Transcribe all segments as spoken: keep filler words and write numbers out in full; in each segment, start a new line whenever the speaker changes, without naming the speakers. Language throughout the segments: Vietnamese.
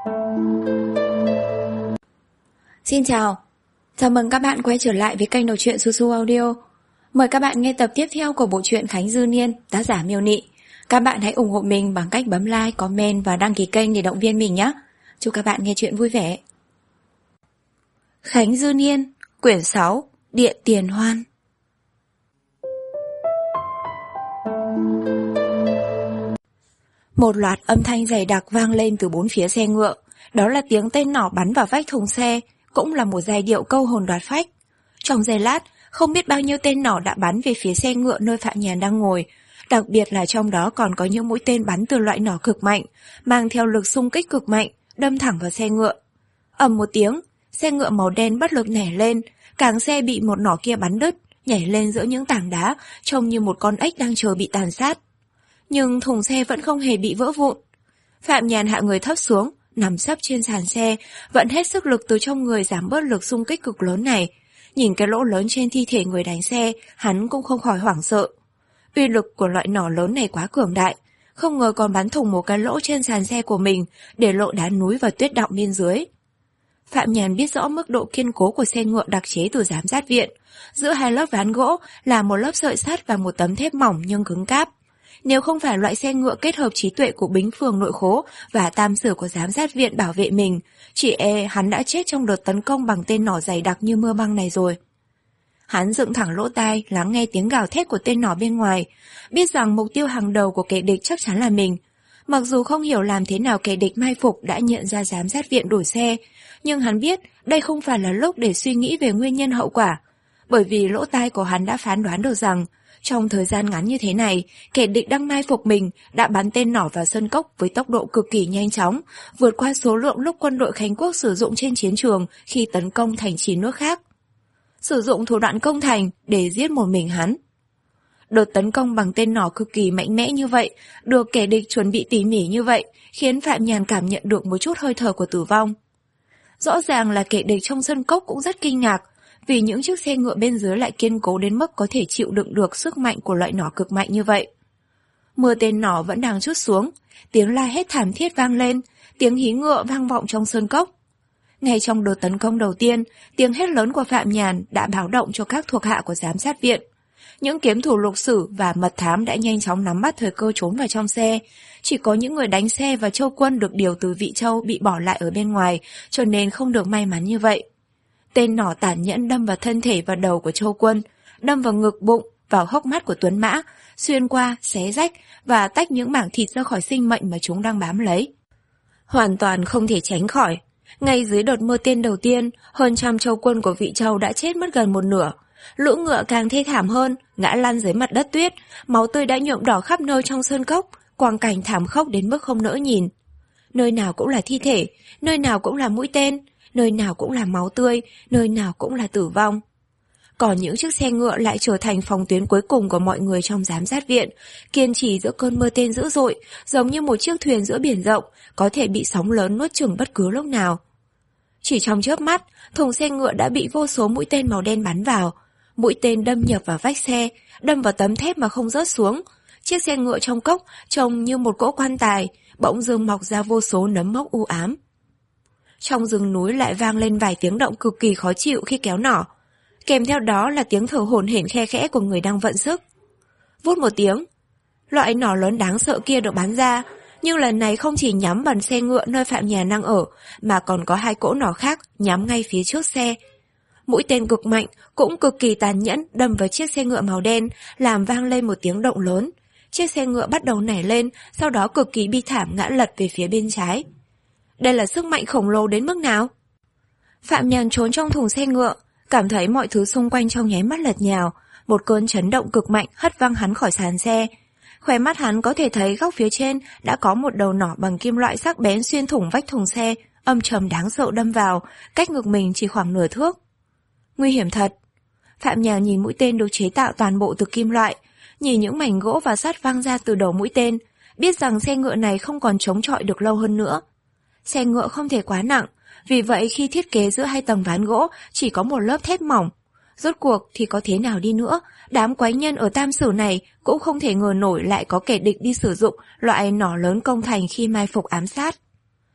Xin chào, chào mừng các bạn quay trở lại với kênh đọc truyện Su Su Audio. Mời các bạn nghe tập tiếp theo của bộ truyện Khánh Dư Niên, tác giả Miêu Nị. Các bạn hãy ủng hộ mình bằng cách bấm like, comment và đăng ký kênh để động viên mình nhé. Chúc các bạn nghe truyện vui vẻ. Khánh Dư Niên, quyển sáu, Điện Tiền Hoan. Một loạt âm thanh dày đặc vang lên từ bốn phía xe ngựa. Đó là tiếng tên nỏ bắn vào vách thùng xe, cũng là một giai điệu câu hồn đoạt phách. Trong giây lát, không biết bao nhiêu tên nỏ đã bắn về phía xe ngựa nơi Phạm Nhàn đang ngồi. Đặc biệt là trong đó còn có những mũi tên bắn từ loại nỏ cực mạnh, mang theo lực xung kích cực mạnh, đâm thẳng vào xe ngựa. Ầm một tiếng, xe ngựa màu đen bất lực nảy lên, càng xe bị một nỏ kia bắn đứt, nhảy lên giữa những tảng đá, trông như một con ếch đang chờ bị tàn sát. Nhưng thùng xe vẫn không hề bị vỡ vụn. Phạm Nhàn hạ người thấp xuống, nằm sấp trên sàn xe, vận hết sức lực từ trong người giảm bớt lực xung kích cực lớn này. Nhìn cái lỗ lớn trên thi thể người đánh xe, hắn cũng không khỏi hoảng sợ. Uy lực của loại nỏ lớn này quá cường đại, không ngờ còn bắn thủng một cái lỗ trên sàn xe của mình, để lộ đá núi và tuyết đọng bên dưới. Phạm Nhàn biết rõ mức độ kiên cố của xe ngựa đặc chế từ giám sát viện. Giữa hai lớp ván gỗ là một lớp sợi sắt và một tấm thép mỏng nhưng cứng cáp. Nếu không phải loại xe ngựa kết hợp trí tuệ của Bính Phường nội khố và tam sử của giám sát viện bảo vệ mình, chỉ e hắn đã chết trong đợt tấn công bằng tên nỏ dày đặc như mưa băng này rồi. Hắn dựng thẳng lỗ tai, lắng nghe tiếng gào thét của tên nỏ bên ngoài, biết rằng mục tiêu hàng đầu của kẻ địch chắc chắn là mình. Mặc dù không hiểu làm thế nào kẻ địch mai phục đã nhận ra giám sát viện đổi xe, nhưng hắn biết đây không phải là lúc để suy nghĩ về nguyên nhân hậu quả, bởi vì lỗ tai của hắn đã phán đoán được rằng trong thời gian ngắn như thế này, kẻ địch đang mai phục mình đã bắn tên nỏ vào sân cốc với tốc độ cực kỳ nhanh chóng, vượt qua số lượng lúc quân đội Khánh Quốc sử dụng trên chiến trường khi tấn công thành trì nước khác. Sử dụng thủ đoạn công thành để giết một mình hắn. Đợt tấn công bằng tên nỏ cực kỳ mạnh mẽ như vậy, được kẻ địch chuẩn bị tỉ mỉ như vậy, khiến Phạm Nhàn cảm nhận được một chút hơi thở của tử vong. Rõ ràng là kẻ địch trong sân cốc cũng rất kinh ngạc, vì những chiếc xe ngựa bên dưới lại kiên cố đến mức có thể chịu đựng được sức mạnh của loại nỏ cực mạnh như vậy. Mưa tên nỏ vẫn đang trút xuống, tiếng la hét thảm thiết vang lên, tiếng hí ngựa vang vọng trong sơn cốc. Ngay trong đợt tấn công đầu tiên, tiếng hét lớn của Phạm Nhàn đã báo động cho các thuộc hạ của giám sát viện. Những kiếm thủ lục sử và mật thám đã nhanh chóng nắm bắt thời cơ trốn vào trong xe. Chỉ có những người đánh xe và Châu Quân được điều từ Vị Châu bị bỏ lại ở bên ngoài, cho nên không được may mắn như vậy. Tên nỏ tàn nhẫn đâm vào thân thể và đầu của Châu Quân, đâm vào ngực bụng, vào hốc mắt của Tuấn Mã, xuyên qua, xé rách và tách những mảng thịt ra khỏi sinh mệnh mà chúng đang bám lấy. Hoàn toàn không thể tránh khỏi. Ngay dưới đợt mưa tên đầu tiên, hơn trăm Châu Quân của Vị Châu đã chết mất gần một nửa. Lũ ngựa càng thê thảm hơn, ngã lăn dưới mặt đất tuyết, máu tươi đã nhuộm đỏ khắp nơi trong sơn cốc, quang cảnh thảm khốc đến mức không nỡ nhìn. Nơi nào cũng là thi thể, nơi nào cũng là mũi tên, nơi nào cũng là máu tươi, nơi nào cũng là tử vong. Còn những chiếc xe ngựa lại trở thành phòng tuyến cuối cùng của mọi người trong giám sát viện, kiên trì giữa cơn mưa tên dữ dội, giống như một chiếc thuyền giữa biển rộng, có thể bị sóng lớn nuốt chửng bất cứ lúc nào. Chỉ trong chớp mắt, thùng xe ngựa đã bị vô số mũi tên màu đen bắn vào. Mũi tên đâm nhập vào vách xe, đâm vào tấm thép mà không rớt xuống. Chiếc xe ngựa trong cốc trông như một cỗ quan tài, bỗng dưng mọc ra vô số nấm mốc u ám. Trong rừng núi lại vang lên vài tiếng động cực kỳ khó chịu khi kéo nỏ. Kèm theo đó là tiếng thở hổn hển khe khẽ của người đang vận sức. Vút một tiếng, loại nỏ lớn đáng sợ kia được bắn ra, nhưng lần này không chỉ nhắm vào xe ngựa nơi Phạm Nhàn đang ở, mà còn có hai cỗ nỏ khác nhắm ngay phía trước xe. Mũi tên cực mạnh, cũng cực kỳ tàn nhẫn đâm vào chiếc xe ngựa màu đen, làm vang lên một tiếng động lớn. Chiếc xe ngựa bắt đầu nảy lên, sau đó cực kỳ bi thảm ngã lật về phía bên trái. Đây là sức mạnh khổng lồ đến mức nào? Phạm Nhàn trốn trong thùng xe ngựa, cảm thấy mọi thứ xung quanh trong nháy mắt lật nhào, một cơn chấn động cực mạnh hất văng hắn khỏi sàn xe. Khóe mắt hắn có thể thấy góc phía trên đã có một đầu nỏ bằng kim loại sắc bén xuyên thủng vách thùng xe, âm trầm đáng sợ đâm vào, cách ngực mình chỉ khoảng nửa thước. Nguy hiểm thật. Phạm Nhàn nhìn mũi tên được chế tạo toàn bộ từ kim loại, nhìn những mảnh gỗ và sắt văng ra từ đầu mũi tên, biết rằng xe ngựa này không còn chống chọi được lâu hơn nữa. Xe ngựa không thể quá nặng, vì vậy khi thiết kế giữa hai tầng ván gỗ chỉ có một lớp thép mỏng. Rốt cuộc thì có thế nào đi nữa, đám quái nhân ở Tam Sử này cũng không thể ngờ nổi lại có kẻ địch đi sử dụng loại nỏ lớn công thành khi mai phục ám sát.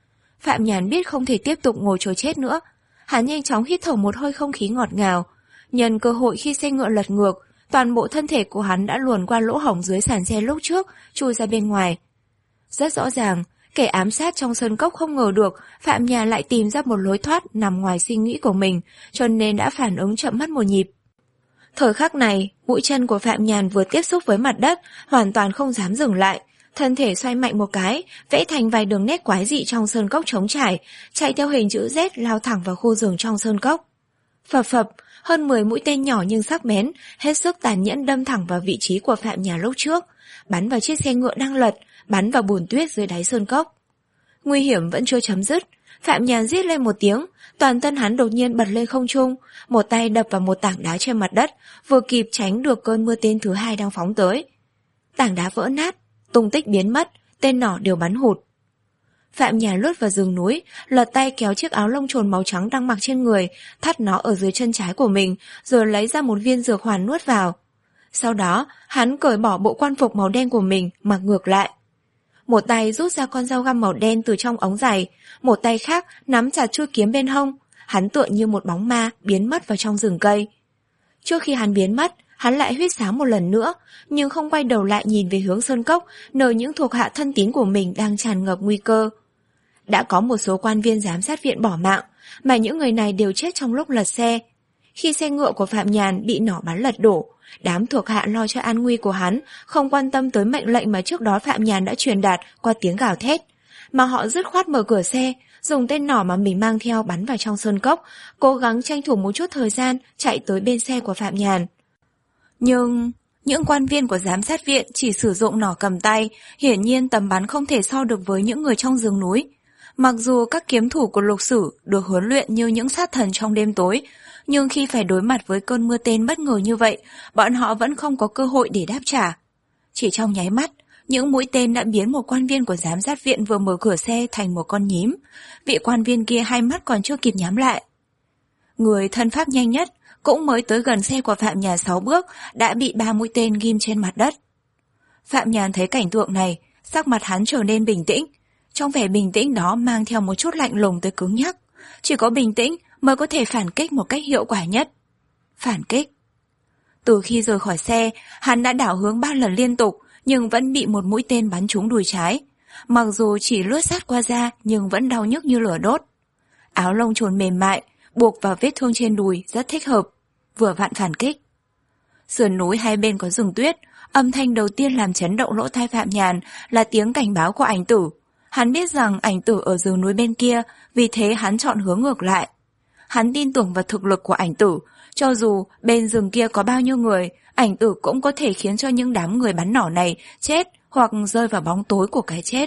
Phạm Nhàn biết không thể tiếp tục ngồi chờ chết nữa. Hắn nhanh chóng hít thở một hơi không khí ngọt ngào. Nhân cơ hội khi xe ngựa lật ngược, toàn bộ thân thể của hắn đã luồn qua lỗ hổng dưới sàn xe lúc trước, chui ra bên ngoài. Rất rõ ràng, kẻ ám sát trong sơn cốc không ngờ được Phạm Nhàn lại tìm ra một lối thoát nằm ngoài suy nghĩ của mình, cho nên đã phản ứng chậm mất một nhịp. Thời khắc này, mũi chân của Phạm Nhàn vừa tiếp xúc với mặt đất, hoàn toàn không dám dừng lại. Thân thể xoay mạnh một cái, vẽ thành vài đường nét quái dị trong sơn cốc trống trải, chạy theo hình chữ Z lao thẳng vào khu rừng trong sơn cốc. Phập phập, hơn mười mũi tên nhỏ nhưng sắc bén, hết sức tàn nhẫn đâm thẳng vào vị trí của Phạm Nhàn lúc trước, bắn vào chiếc xe ngựa đang lật, bắn vào bùn tuyết dưới đáy sơn cốc. Nguy hiểm vẫn chưa chấm dứt, Phạm Nhàn rít lên một tiếng, toàn thân hắn đột nhiên bật lên không trung, một tay đập vào một tảng đá trên mặt đất, vừa kịp tránh được cơn mưa tên thứ hai đang phóng tới. Tảng đá vỡ nát, tung tích biến mất, tên nỏ đều bắn hụt. Phạm Nhàn lướt vào rừng núi, lật tay kéo chiếc áo lông trồn màu trắng đang mặc trên người, thắt nó ở dưới chân trái của mình, rồi lấy ra một viên dược hoàn nuốt vào. Sau đó, hắn cởi bỏ bộ quan phục màu đen của mình, mặc ngược lại. Một tay rút ra con dao găm màu đen từ trong ống giày, một tay khác nắm chặt chuôi kiếm bên hông, hắn tựa như một bóng ma biến mất vào trong rừng cây. Trước khi hắn biến mất, hắn lại huýt sáo một lần nữa, nhưng không quay đầu lại nhìn về hướng sơn cốc, nơi những thuộc hạ thân tín của mình đang tràn ngập nguy cơ. Đã có một số quan viên giám sát viện bỏ mạng, mà những người này đều chết trong lúc lật xe. Khi xe ngựa của Phạm Nhàn bị nỏ bắn lật đổ, đám thuộc hạ lo cho an nguy của hắn, không quan tâm tới mệnh lệnh mà trước đó Phạm Nhàn đã truyền đạt qua tiếng gào thét, mà họ dứt khoát mở cửa xe, dùng tên nỏ mà mình mang theo bắn vào trong sơn cốc, cố gắng tranh thủ một chút thời gian chạy tới bên xe của Phạm Nhàn. Nhưng những quan viên của giám sát viện chỉ sử dụng nỏ cầm tay, hiển nhiên tầm bắn không thể so được với những người trong rừng núi. Mặc dù các kiếm thủ của Lục Sử được huấn luyện như những sát thần trong đêm tối, nhưng khi phải đối mặt với cơn mưa tên bất ngờ như vậy, bọn họ vẫn không có cơ hội để đáp trả. Chỉ trong nháy mắt, những mũi tên đã biến một quan viên của giám sát viện vừa mở cửa xe thành một con nhím. Vị quan viên kia hai mắt còn chưa kịp nhắm lại. Người thân pháp nhanh nhất, cũng mới tới gần xe của Phạm Nhàn sáu bước, đã bị ba mũi tên ghim trên mặt đất. Phạm Nhàn thấy cảnh tượng này, sắc mặt hắn trở nên bình tĩnh. Trong vẻ bình tĩnh đó mang theo một chút lạnh lùng tới cứng nhắc. Chỉ có bình tĩnh mới có thể phản kích một cách hiệu quả nhất. Phản kích. Từ khi rời khỏi xe, hắn đã đảo hướng ba lần liên tục, nhưng vẫn bị một mũi tên bắn trúng đùi trái. Mặc dù chỉ lướt sát qua da, nhưng vẫn đau nhức như lửa đốt. Áo lông trồn mềm mại, buộc vào vết thương trên đùi rất thích hợp, vừa vặn phản kích. Sườn núi hai bên có rừng tuyết, âm thanh đầu tiên làm chấn động lỗ tai Phạm Nhàn là tiếng cảnh báo của ảnh tử. Hắn biết rằng ảnh tử ở rừng núi bên kia, vì thế hắn chọn hướng ngược lại. Hắn tin tưởng vào thực lực của ảnh tử, cho dù bên rừng kia có bao nhiêu người, ảnh tử cũng có thể khiến cho những đám người bắn nỏ này chết hoặc rơi vào bóng tối của cái chết.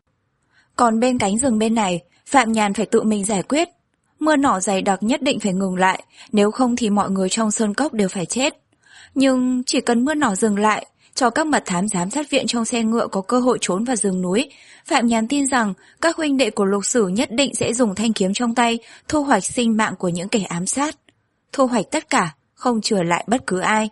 Còn bên cánh rừng bên này, Phạm Nhàn phải tự mình giải quyết. Mưa nỏ dày đặc nhất định phải ngừng lại, nếu không thì mọi người trong sơn cốc đều phải chết. Nhưng chỉ cần mưa nỏ dừng lại, cho các mật thám giám sát viện trong xe ngựa có cơ hội trốn vào rừng núi, Phạm Nhàn tin rằng các huynh đệ của Lục Sử nhất định sẽ dùng thanh kiếm trong tay thu hoạch sinh mạng của những kẻ ám sát. Thu hoạch tất cả, không chừa lại bất cứ ai.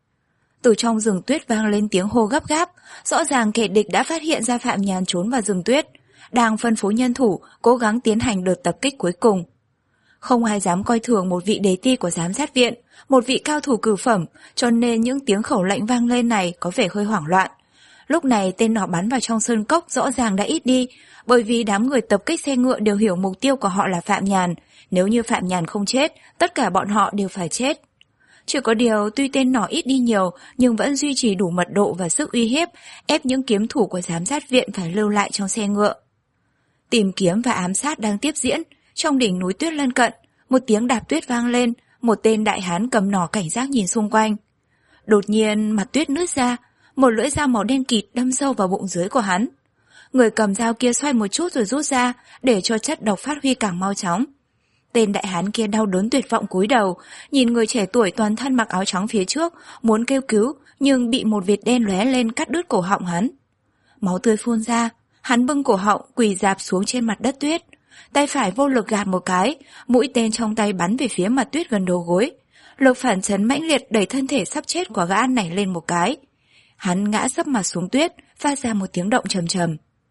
Từ trong rừng tuyết vang lên tiếng hô gấp gáp, rõ ràng kẻ địch đã phát hiện ra Phạm Nhàn trốn vào rừng tuyết, đang phân phối nhân thủ, cố gắng tiến hành đợt tập kích cuối cùng. Không ai dám coi thường một vị đế ti của giám sát viện, một vị cao thủ cửu phẩm, cho nên những tiếng khẩu lệnh vang lên này có vẻ hơi hoảng loạn. Lúc này tên nỏ bắn vào trong sơn cốc rõ ràng đã ít đi, bởi vì đám người tập kích xe ngựa đều hiểu mục tiêu của họ là Phạm Nhàn. Nếu như Phạm Nhàn không chết, tất cả bọn họ đều phải chết. Chỉ có điều tuy tên nỏ ít đi nhiều, nhưng vẫn duy trì đủ mật độ và sức uy hiếp, ép những kiếm thủ của giám sát viện phải lưu lại trong xe ngựa. Tìm kiếm và ám sát đang tiếp diễn. Trong đỉnh núi tuyết lân cận, một tiếng đạp tuyết vang lên, một tên đại hán cầm nỏ cảnh giác nhìn xung quanh. Đột nhiên mặt tuyết nứt ra, một lưỡi dao màu đen kịt đâm sâu vào bụng dưới của hắn. Người cầm dao kia xoay một chút rồi rút ra, để cho chất độc phát huy càng mau chóng. Tên đại hán kia đau đớn tuyệt vọng cúi đầu, nhìn người trẻ tuổi toàn thân mặc áo trắng phía trước, muốn kêu cứu, nhưng bị một vệt đen lóe lên cắt đứt cổ họng hắn. Máu tươi phun ra, hắn bưng cổ họng quỳ rạp xuống trên mặt đất tuyết. Tay phải vô lực gạt một cái, mũi tên trong tay bắn về phía mặt tuyết gần đầu gối. Lực phản chấn mãnh liệt đẩy thân thể sắp chết của gã nảy lên một cái. Hắn ngã sấp mặt xuống tuyết, phát ra một tiếng động trầm trầm.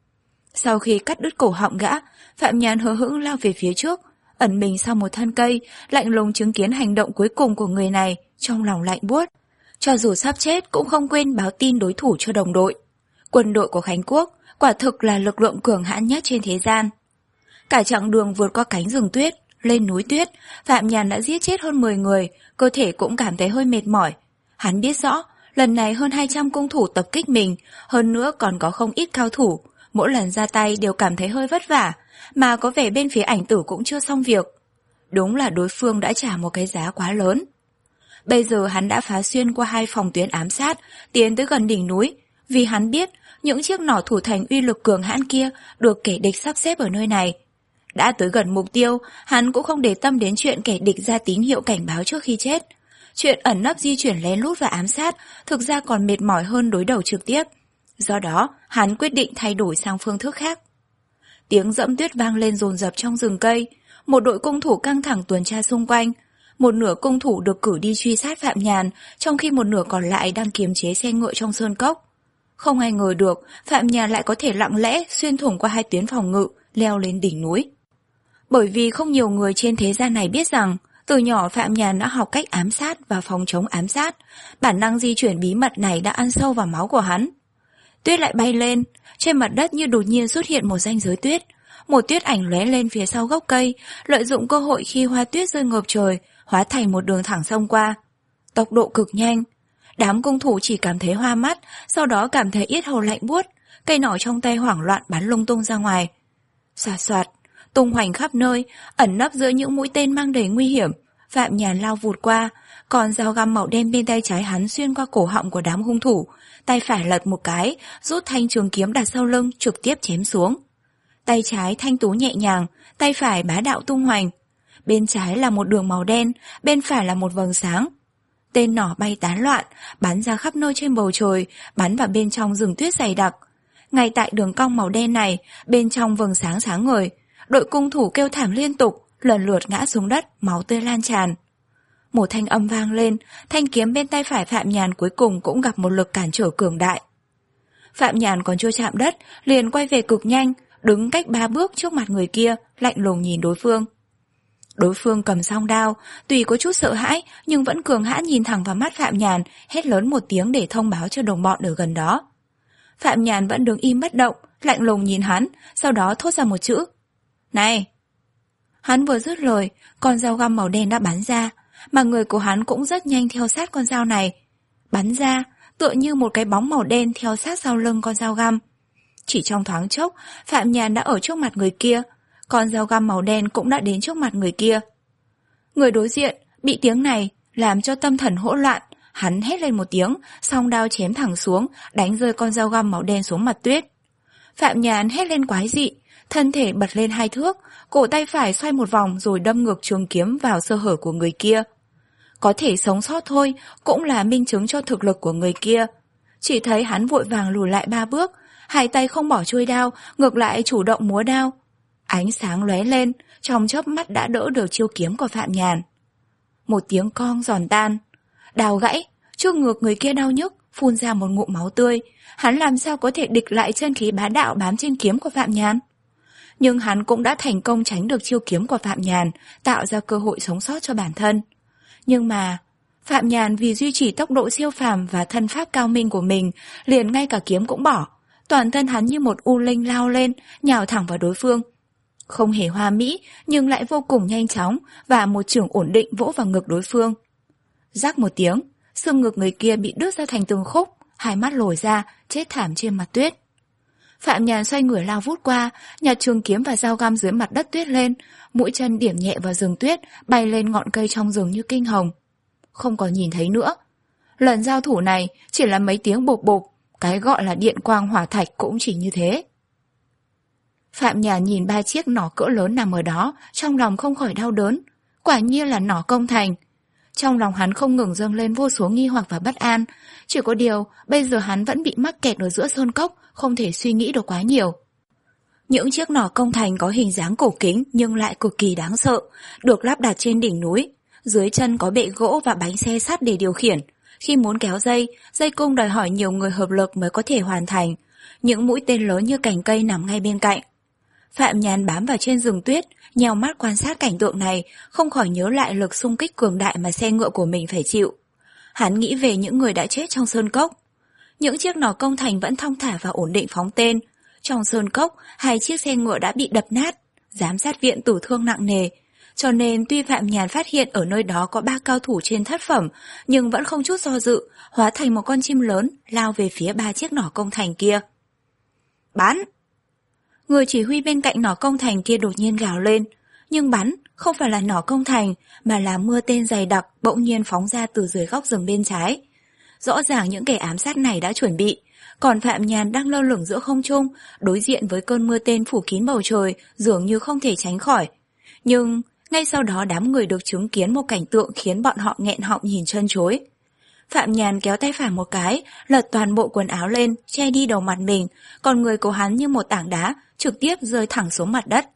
Sau khi cắt đứt cổ họng gã, Phạm Nhàn hờ hững lao về phía trước, ẩn mình sau một thân cây, lạnh lùng chứng kiến hành động cuối cùng của người này, trong lòng lạnh buốt. Cho dù sắp chết cũng không quên báo tin đối thủ cho đồng đội. Quân đội của Khánh Quốc quả thực là lực lượng cường hãn nhất trên thế gian. Cả chặng đường vượt qua cánh rừng tuyết, lên núi tuyết, Phạm Nhàn đã giết chết hơn mười người, cơ thể cũng cảm thấy hơi mệt mỏi. Hắn biết rõ, lần này hơn hai trăm cung thủ tập kích mình, hơn nữa còn có không ít cao thủ, mỗi lần ra tay đều cảm thấy hơi vất vả, mà có vẻ bên phía Ảnh Tử cũng chưa xong việc. Đúng là đối phương đã trả một cái giá quá lớn. Bây giờ hắn đã phá xuyên qua hai phòng tuyến ám sát, tiến tới gần đỉnh núi, vì hắn biết những chiếc nỏ thủ thành uy lực cường hãn kia được kẻ địch sắp xếp ở nơi này. Đã tới gần mục tiêu, hắn cũng không để tâm đến chuyện kẻ địch ra tín hiệu cảnh báo trước khi chết. Chuyện ẩn nấp di chuyển lén lút và ám sát thực ra còn mệt mỏi hơn đối đầu trực tiếp. Do đó, hắn quyết định thay đổi sang phương thức khác. Tiếng dẫm tuyết vang lên dồn dập trong rừng cây, một đội cung thủ căng thẳng tuần tra xung quanh. Một nửa cung thủ được cử đi truy sát Phạm Nhàn, trong khi một nửa còn lại đang kiềm chế xe ngựa trong sơn cốc. Không ai ngờ được, Phạm Nhàn lại có thể lặng lẽ xuyên thủng qua hai tuyến phòng ngự, leo lên đỉnh núi. Bởi vì không nhiều người trên thế gian này biết rằng, từ nhỏ Phạm Nhàn đã học cách ám sát và phòng chống ám sát, bản năng di chuyển bí mật này đã ăn sâu vào máu của hắn. Tuyết lại bay lên, trên mặt đất như đột nhiên xuất hiện một ranh giới tuyết. Một tuyết ảnh lóe lên phía sau gốc cây, lợi dụng cơ hội khi hoa tuyết rơi ngập trời, hóa thành một đường thẳng xông qua. Tốc độ cực nhanh. Đám cung thủ chỉ cảm thấy hoa mắt, sau đó cảm thấy yết hầu lạnh buốt, cây nỏ trong tay hoảng loạn bắn lung tung ra ngoài. Xoạt xoạt, tung hoành khắp nơi, ẩn nấp giữa những mũi tên mang đầy nguy hiểm. Phạm Nhàn lao vụt qua, còn dao găm màu đen bên tay trái hắn xuyên qua cổ họng của đám hung thủ, tay phải lật một cái, rút thanh trường kiếm đặt sau lưng trực tiếp chém xuống. Tay trái thanh tú nhẹ nhàng, tay phải bá đạo tung hoành. Bên trái là một đường màu đen, bên phải là một vầng sáng. Tên nỏ bay tán loạn, bắn ra khắp nơi trên bầu trời, bắn vào bên trong rừng tuyết dày đặc. Ngay tại đường cong màu đen này, bên trong vầng sáng sáng ngời, đội cung thủ kêu thảm liên tục, lần lượt ngã xuống đất, máu tươi lan tràn. Một thanh âm vang lên, thanh kiếm bên tay phải Phạm Nhàn cuối cùng cũng gặp một lực cản trở cường đại. Phạm Nhàn còn chưa chạm đất, liền quay về cực nhanh, đứng cách ba bước trước mặt người kia, lạnh lùng nhìn đối phương. Đối phương cầm song đao, tuy có chút sợ hãi nhưng vẫn cường hãn nhìn thẳng vào mắt Phạm Nhàn, hét lớn một tiếng để thông báo cho đồng bọn ở gần đó. Phạm Nhàn vẫn đứng im bất động, lạnh lùng nhìn hắn, sau đó thốt ra một chữ: "Này!" Hắn vừa dứt lời, con dao găm màu đen đã bắn ra, mà người của hắn cũng rất nhanh theo sát con dao này. Bắn ra, tựa như một cái bóng màu đen theo sát sau lưng con dao găm. Chỉ trong thoáng chốc, Phạm Nhàn đã ở trước mặt người kia, con dao găm màu đen cũng đã đến trước mặt người kia. Người đối diện bị tiếng này làm cho tâm thần hỗn loạn, hắn hét lên một tiếng, song đao chém thẳng xuống, đánh rơi con dao găm màu đen xuống mặt tuyết. Phạm Nhàn hét lên quái dị, thân thể bật lên hai thước, cổ tay phải xoay một vòng rồi đâm ngược trường kiếm vào sơ hở của người kia. Có thể sống sót thôi cũng là minh chứng cho thực lực của người kia. Chỉ thấy hắn vội vàng lùi lại ba bước, hai tay không bỏ chuôi đao, ngược lại chủ động múa đao. Ánh sáng lóe lên, trong chớp mắt đã đỡ được chiêu kiếm của Phạm Nhàn. Một tiếng cong giòn tan, đao gãy, trước ngực người kia đau nhức, phun ra một ngụm máu tươi. Hắn làm sao có thể địch lại chân khí bá đạo bám trên kiếm của Phạm Nhàn? Nhưng hắn cũng đã thành công tránh được chiêu kiếm của Phạm Nhàn, tạo ra cơ hội sống sót cho bản thân. Nhưng mà, Phạm Nhàn vì duy trì tốc độ siêu phàm và thân pháp cao minh của mình, liền ngay cả kiếm cũng bỏ. Toàn thân hắn như một u linh lao lên, nhào thẳng vào đối phương. Không hề hoa mỹ, nhưng lại vô cùng nhanh chóng, và một chưởng ổn định vỗ vào ngực đối phương. Rắc một tiếng, xương ngực người kia bị đứt ra thành từng khúc, hai mắt lồi ra, chết thảm trên mặt tuyết. Phạm Nhàn xoay người lao vút qua, nhặt trường kiếm và dao găm dưới mặt đất tuyết lên, mũi chân điểm nhẹ vào rừng tuyết, bay lên ngọn cây trong rừng như kinh hồng. Không còn nhìn thấy nữa. Lần giao thủ này chỉ là mấy tiếng bộp bộp, cái gọi là điện quang hỏa thạch cũng chỉ như thế. Phạm Nhàn nhìn ba chiếc nỏ cỡ lớn nằm ở đó, trong lòng không khỏi đau đớn. Quả nhiên là nỏ công thành. Trong lòng hắn không ngừng dâng lên vô số nghi hoặc và bất an. Chỉ có điều, bây giờ hắn vẫn bị mắc kẹt ở giữa sơn cốc, không thể suy nghĩ được quá nhiều. Những chiếc nỏ công thành có hình dáng cổ kính nhưng lại cực kỳ đáng sợ, được lắp đặt trên đỉnh núi. Dưới chân có bệ gỗ và bánh xe sắt để điều khiển. Khi muốn kéo dây, dây cung đòi hỏi nhiều người hợp lực mới có thể hoàn thành. những mũi tên lớn như cành cây nằm ngay bên cạnh. Phạm Nhàn bám vào trên rừng tuyết, nheo mắt quan sát cảnh tượng này, không khỏi nhớ lại lực xung kích cường đại mà xe ngựa của mình phải chịu. Hắn nghĩ về những người đã chết trong sơn cốc. Những chiếc nỏ công thành vẫn thong thả và ổn định phóng tên. Trong sơn cốc, hai chiếc xe ngựa đã bị đập nát, giám sát viện tử thương nặng nề. Cho nên tuy Phạm Nhàn phát hiện ở nơi đó có ba cao thủ trên thất phẩm, nhưng vẫn không chút do dự, hóa thành một con chim lớn, lao về phía ba chiếc nỏ công thành kia. Bắn! Người chỉ huy bên cạnh nỏ công thành kia đột nhiên gào lên, nhưng bắn không phải là nỏ công thành, mà là mưa tên dày đặc bỗng nhiên phóng ra từ dưới góc rừng bên trái. Rõ ràng những kẻ ám sát này đã chuẩn bị, còn Phạm Nhàn đang lơ lửng giữa không trung, đối diện với cơn mưa tên phủ kín bầu trời, dường như không thể tránh khỏi. Nhưng ngay sau đó đám người được chứng kiến một cảnh tượng khiến bọn họ nghẹn họng nhìn chân chối. Phạm Nhàn kéo tay phải một cái, lật toàn bộ quần áo lên, che đi đầu mặt mình, còn người của hắn như một tảng đá, trực tiếp rơi thẳng xuống mặt đất.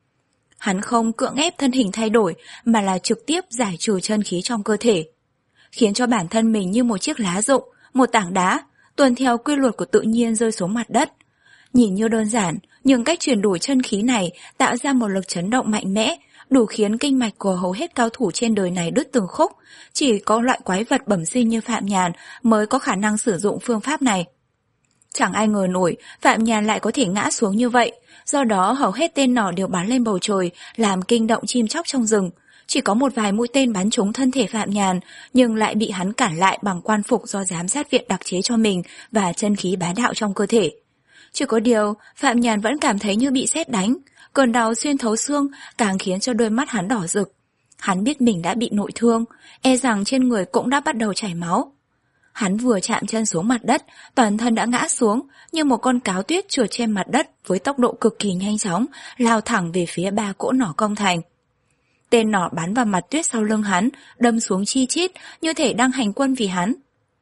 Hắn không cưỡng ép thân hình thay đổi, mà là trực tiếp giải trừ chân khí trong cơ thể, khiến cho bản thân mình như một chiếc lá rụng, một tảng đá, tuân theo quy luật của tự nhiên rơi xuống mặt đất. Nhìn như đơn giản, nhưng cách chuyển đổi chân khí này tạo ra một lực chấn động mạnh mẽ, đủ khiến kinh mạch của hầu hết cao thủ trên đời này đứt từng khúc. Chỉ có loại quái vật bẩm sinh như Phạm Nhàn mới có khả năng sử dụng phương pháp này. Chẳng ai ngờ nổi Phạm Nhàn lại có thể ngã xuống như vậy, do đó hầu hết tên nỏ đều bắn lên bầu trời, làm kinh động chim chóc trong rừng. Chỉ có một vài mũi tên bắn trúng thân thể Phạm Nhàn, nhưng lại bị hắn cản lại bằng quan phục do giám sát viện đặc chế cho mình và chân khí bá đạo trong cơ thể. Chỉ có điều, Phạm Nhàn vẫn cảm thấy như bị sét đánh, cơn đau xuyên thấu xương càng khiến cho đôi mắt hắn đỏ rực. Hắn biết mình đã bị nội thương, e rằng trên người cũng đã bắt đầu chảy máu. Hắn vừa chạm chân xuống mặt đất, toàn thân đã ngã xuống, như một con cáo tuyết trượt trên mặt đất với tốc độ cực kỳ nhanh chóng, lao thẳng về phía ba cỗ nỏ công thành. Tên nỏ bắn vào mặt tuyết sau lưng hắn, đâm xuống chi chít, như thể đang hành quân vì hắn.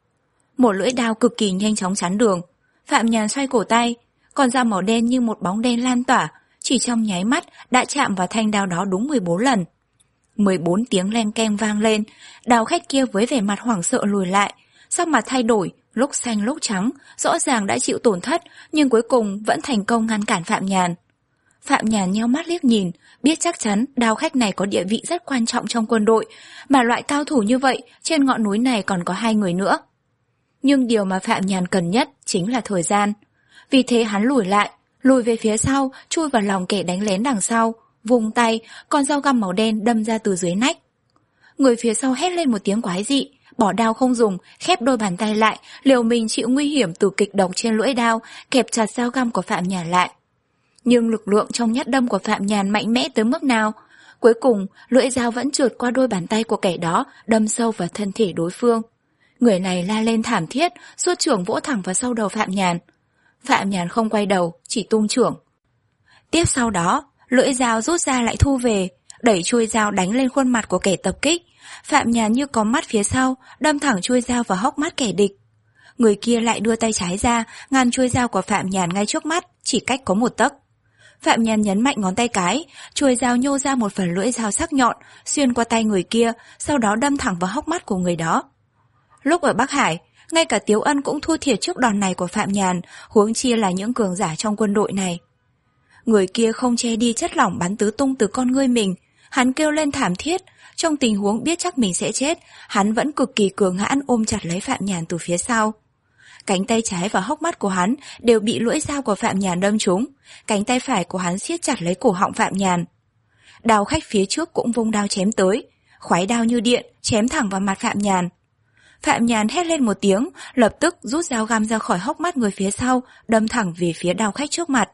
Một lưỡi đao cực kỳ nhanh chóng chắn đường. Phạm Nhàn xoay cổ tay, con dao màu đen như một bóng đen lan tỏa, chỉ trong nháy mắt đã chạm vào thanh đao đó đúng mười bốn lần. mười bốn tiếng len keng vang lên, đao khách kia với vẻ mặt hoảng sợ lùi lại, sắc mặt thay đổi, lúc xanh lúc trắng, rõ ràng đã chịu tổn thất, nhưng cuối cùng vẫn thành công ngăn cản Phạm Nhàn. Phạm Nhàn nheo mắt liếc nhìn, biết chắc chắn đao khách này có địa vị rất quan trọng trong quân đội, mà loại cao thủ như vậy trên ngọn núi này còn có hai người nữa. Nhưng điều mà Phạm Nhàn cần nhất chính là thời gian. Vì thế hắn lùi lại, lùi về phía sau, chui vào lòng kẻ đánh lén đằng sau, vùng tay, con dao găm màu đen đâm ra từ dưới nách. Người phía sau hét lên một tiếng quái dị, bỏ đao không dùng, khép đôi bàn tay lại, liều mình chịu nguy hiểm từ kịch độc trên lưỡi đao, kẹp chặt dao găm của Phạm Nhàn lại. Nhưng lực lượng trong nhát đâm của Phạm Nhàn mạnh mẽ tới mức nào? Cuối cùng, lưỡi dao vẫn trượt qua đôi bàn tay của kẻ đó, đâm sâu vào thân thể đối phương. Người này la lên thảm thiết, xuất chưởng vỗ thẳng vào sau đầu Phạm Nhàn. Phạm Nhàn không quay đầu, chỉ tung chưởng. Tiếp sau đó, lưỡi dao rút ra lại thu về, đẩy chuôi dao đánh lên khuôn mặt của kẻ tập kích. Phạm Nhàn như có mắt phía sau, đâm thẳng chuôi dao vào hốc mắt kẻ địch. Người kia lại đưa tay trái ra, ngăn chuôi dao của Phạm Nhàn ngay trước mắt, chỉ cách có một tấc. Phạm Nhàn nhấn mạnh ngón tay cái, chuôi dao nhô ra một phần lưỡi dao sắc nhọn, xuyên qua tay người kia, sau đó đâm thẳng vào hốc mắt của người đó. Lúc ở Bắc Hải, ngay cả Tiếu Ân cũng thua thiệt trước đòn này của Phạm Nhàn, huống chi là những cường giả trong quân đội này. Người kia không che đi chất lỏng bắn tứ tung từ con ngươi mình, hắn kêu lên thảm thiết. Trong tình huống biết chắc mình sẽ chết, hắn vẫn cực kỳ cường hãn ôm chặt lấy Phạm Nhàn từ phía sau. Cánh tay trái và hốc mắt của hắn đều bị lưỡi dao của Phạm Nhàn đâm trúng, cánh tay phải của hắn siết chặt lấy cổ họng Phạm Nhàn. Đao khách phía trước cũng vung đao chém tới, khoái đao như điện, chém thẳng vào mặt Phạm Nhàn. Phạm Nhàn hét lên một tiếng, lập tức rút dao găm ra khỏi hốc mắt người phía sau, đâm thẳng về phía đao khách trước mặt.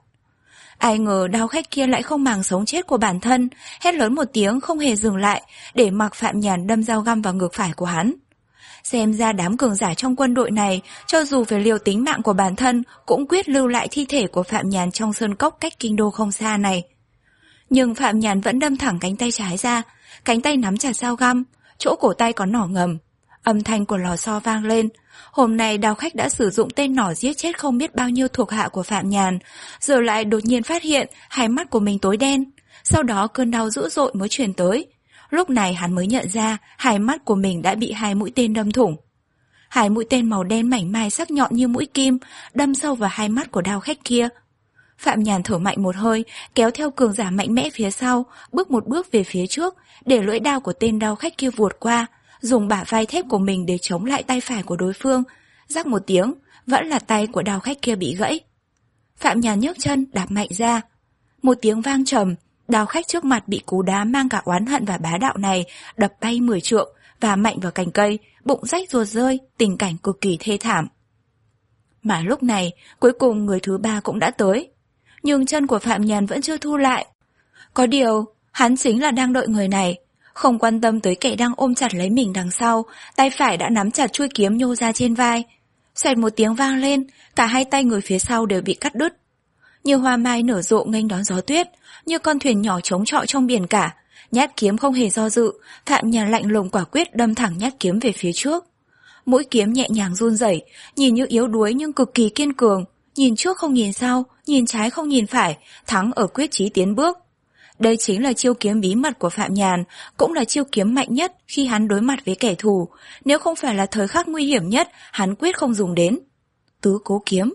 Ai ngờ đao khách kia lại không màng sống chết của bản thân, hét lớn một tiếng không hề dừng lại, để mặc Phạm Nhàn đâm dao găm vào ngực phải của hắn. Xem ra đám cường giả trong quân đội này, cho dù phải liều tính mạng của bản thân, cũng quyết lưu lại thi thể của Phạm Nhàn trong sơn cốc cách kinh đô không xa này. Nhưng Phạm Nhàn vẫn đâm thẳng cánh tay trái ra, cánh tay nắm chặt dao găm, chỗ cổ tay có nỏ ngầm. Âm thanh của lò xo vang lên. Hôm nay đao khách đã sử dụng tên nỏ giết chết không biết bao nhiêu thuộc hạ của Phạm Nhàn, giờ lại đột nhiên phát hiện hai mắt của mình tối đen. Sau đó cơn đau dữ dội mới truyền tới. Lúc này hắn mới nhận ra hai mắt của mình đã bị hai mũi tên đâm thủng. Hai mũi tên màu đen mảnh mai sắc nhọn như mũi kim, đâm sâu vào hai mắt của đao khách kia. Phạm Nhàn thở mạnh một hơi, kéo theo cường giả mạnh mẽ phía sau, bước một bước về phía trước, để lưỡi đao của tên đao khách kia vụt qua, dùng bả vai thép của mình để chống lại tay phải của đối phương. Rắc một tiếng, vẫn là tay của đao khách kia bị gãy. Phạm Nhàn nhấc chân đạp mạnh ra. Một tiếng vang trầm, đao khách trước mặt bị cú đá mang cả oán hận và bá đạo này đập bay mười trượng và mạnh vào cành cây, bụng rách ruột rơi, tình cảnh cực kỳ thê thảm. Mà lúc này, cuối cùng người thứ ba cũng đã tới. Nhưng chân của Phạm Nhàn vẫn chưa thu lại. Có điều, hắn chính là đang đợi người này, không quan tâm tới kẻ đang ôm chặt lấy mình đằng sau, tay phải đã nắm chặt chuôi kiếm nhô ra trên vai. Xoẹt một tiếng vang lên, cả hai tay người phía sau đều bị cắt đứt. Như hoa mai nở rộ nghênh đón gió tuyết, như con thuyền nhỏ chống chọi trong biển cả, nhát kiếm không hề do dự, Phạm Nhàn lạnh lùng quả quyết đâm thẳng nhát kiếm về phía trước. Mũi kiếm nhẹ nhàng run rẩy, nhìn như yếu đuối nhưng cực kỳ kiên cường, nhìn trước không nhìn sau, nhìn trái không nhìn phải, thắng ở quyết chí tiến bước. Đây chính là chiêu kiếm bí mật của Phạm Nhàn, cũng là chiêu kiếm mạnh nhất khi hắn đối mặt với kẻ thù, nếu không phải là thời khắc nguy hiểm nhất, hắn quyết không dùng đến. Tứ cố kiếm.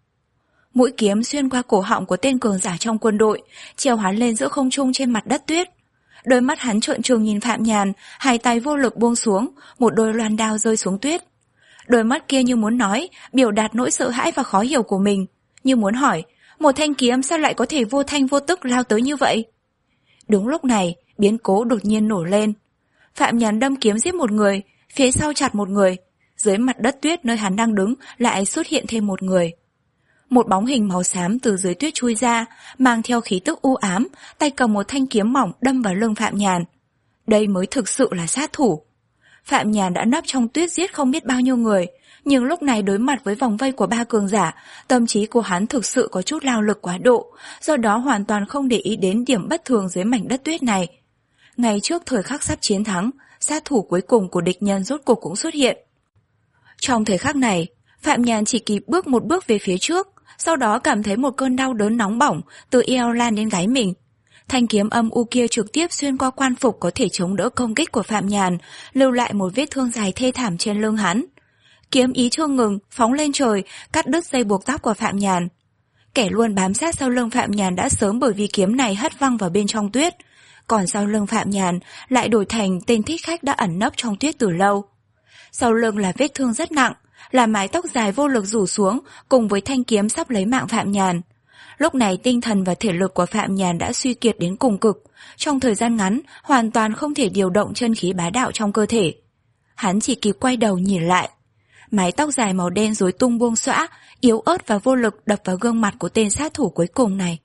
Mũi kiếm xuyên qua cổ họng của tên cường giả trong quân đội, treo hắn lên giữa không trung trên mặt đất tuyết. Đôi mắt hắn trợn trừng nhìn Phạm Nhàn, hai tay vô lực buông xuống, một đôi loan đao rơi xuống tuyết. Đôi mắt kia như muốn nói, biểu đạt nỗi sợ hãi và khó hiểu của mình, như muốn hỏi, một thanh kiếm sao lại có thể vô thanh vô tức lao tới như vậy? Đúng lúc này, biến cố đột nhiên nổ lên. Phạm Nhàn đâm kiếm giết một người, phía sau chặt một người, dưới mặt đất tuyết nơi hắn đang đứng lại xuất hiện thêm một người. Một bóng hình màu xám từ dưới tuyết chui ra, mang theo khí tức u ám, tay cầm một thanh kiếm mỏng đâm vào lưng Phạm Nhàn. Đây mới thực sự là sát thủ. Phạm Nhàn đã nấp trong tuyết giết không biết bao nhiêu người, nhưng lúc này đối mặt với vòng vây của ba cường giả, tâm trí của hắn thực sự có chút lao lực quá độ, do đó hoàn toàn không để ý đến điểm bất thường dưới mảnh đất tuyết này. Ngay trước thời khắc sắp chiến thắng, sát thủ cuối cùng của địch nhân rốt cuộc cũng xuất hiện. Trong thời khắc này, Phạm Nhàn chỉ kịp bước một bước về phía trước, sau đó cảm thấy một cơn đau đớn nóng bỏng từ eo lan đến gáy mình. Thanh kiếm âm u kia trực tiếp xuyên qua quan phục có thể chống đỡ công kích của Phạm Nhàn, lưu lại một vết thương dài thê thảm trên lưng hắn. Kiếm ý chưa ngừng, phóng lên trời, cắt đứt dây buộc tóc của Phạm Nhàn. Kẻ luôn bám sát sau lưng Phạm Nhàn đã sớm bởi vì kiếm này hất văng vào bên trong tuyết, còn sau lưng Phạm Nhàn lại đổi thành tên thích khách đã ẩn nấp trong tuyết từ lâu. Sau lưng là vết thương rất nặng, là mái tóc dài vô lực rủ xuống cùng với thanh kiếm sắp lấy mạng Phạm Nhàn. Lúc này tinh thần và thể lực của Phạm Nhàn đã suy kiệt đến cùng cực, trong thời gian ngắn hoàn toàn không thể điều động chân khí bá đạo trong cơ thể. Hắn chỉ kịp quay đầu nhìn lại. Mái tóc dài màu đen rối tung buông xõa, yếu ớt và vô lực đập vào gương mặt của tên sát thủ cuối cùng này.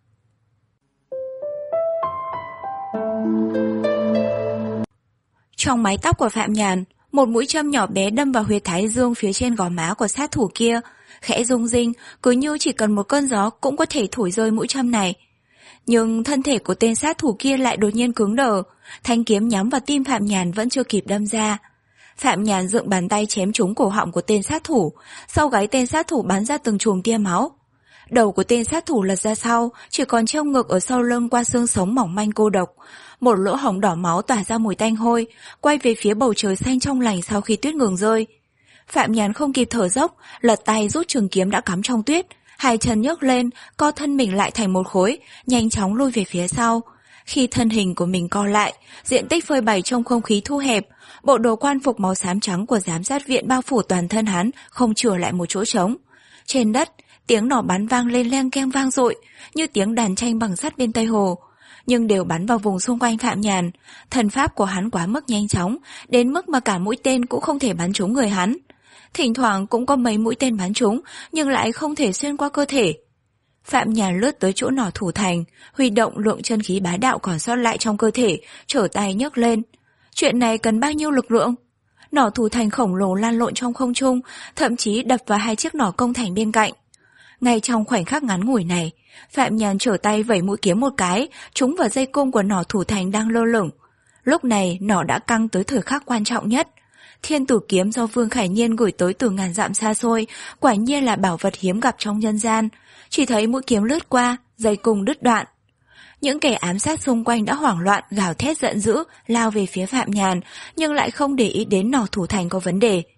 Trong mái tóc của Phạm Nhàn, một mũi châm nhỏ bé đâm vào huyệt thái dương phía trên gò má của sát thủ kia, khẽ rung rinh, cứ như chỉ cần một cơn gió cũng có thể thổi rơi mũi châm này. Nhưng thân thể của tên sát thủ kia lại đột nhiên cứng đờ, thanh kiếm nhắm vào tim Phạm Nhàn vẫn chưa kịp đâm ra. Phạm Nhàn dựng bàn tay chém trúng cổ họng của tên sát thủ, sau gáy tên sát thủ bắn ra từng chùm tia máu. Đầu của tên sát thủ lật ra sau, chỉ còn treo ngược ở sau lưng qua xương sống mỏng manh cô độc. Một lỗ hổng đỏ máu tỏa ra mùi tanh hôi, quay về phía bầu trời xanh trong lành sau khi tuyết ngừng rơi. Phạm Nhàn không kịp thở dốc, lật tay rút trường kiếm đã cắm trong tuyết, hai chân nhấc lên, co thân mình lại thành một khối, nhanh chóng lui về phía sau. Khi thân hình của mình co lại, diện tích phơi bày trong không khí thu hẹp, bộ đồ quan phục màu xám trắng của giám sát viện bao phủ toàn thân hắn, không chừa lại một chỗ trống. Trên đất, tiếng nỏ bắn vang lên leng keng vang dội, như tiếng đàn tranh bằng sắt bên Tây Hồ, nhưng đều bắn vào vùng xung quanh Phạm Nhàn. Thần pháp của hắn quá mức nhanh chóng, đến mức mà cả mũi tên cũng không thể bắn trúng người hắn. Thỉnh thoảng cũng có mấy mũi tên bắn trúng, nhưng lại không thể xuyên qua cơ thể. Phạm Nhàn lướt tới chỗ nỏ thủ thành, huy động lượng chân khí bá đạo còn sót lại trong cơ thể, trở tay nhấc lên. Chuyện này cần bao nhiêu lực lượng? Nỏ thủ thành khổng lồ lan lộn trong không trung, thậm chí đập vào hai chiếc nỏ công thành bên cạnh. Ngay trong khoảnh khắc ngắn ngủi này, Phạm Nhàn trở tay vẩy mũi kiếm một cái, trúng vào dây cung của nỏ thủ thành đang lơ lửng. Lúc này nỏ đã căng tới thời khắc quan trọng nhất. Thiên tử kiếm do Vương Khải Nhiên gửi tới từ ngàn dặm xa xôi, quả nhiên là bảo vật hiếm gặp trong nhân gian. Chỉ thấy mũi kiếm lướt qua, dây cung đứt đoạn. Những kẻ ám sát xung quanh đã hoảng loạn, gào thét giận dữ, lao về phía Phạm Nhàn, nhưng lại không để ý đến nỏ thủ thành có vấn đề.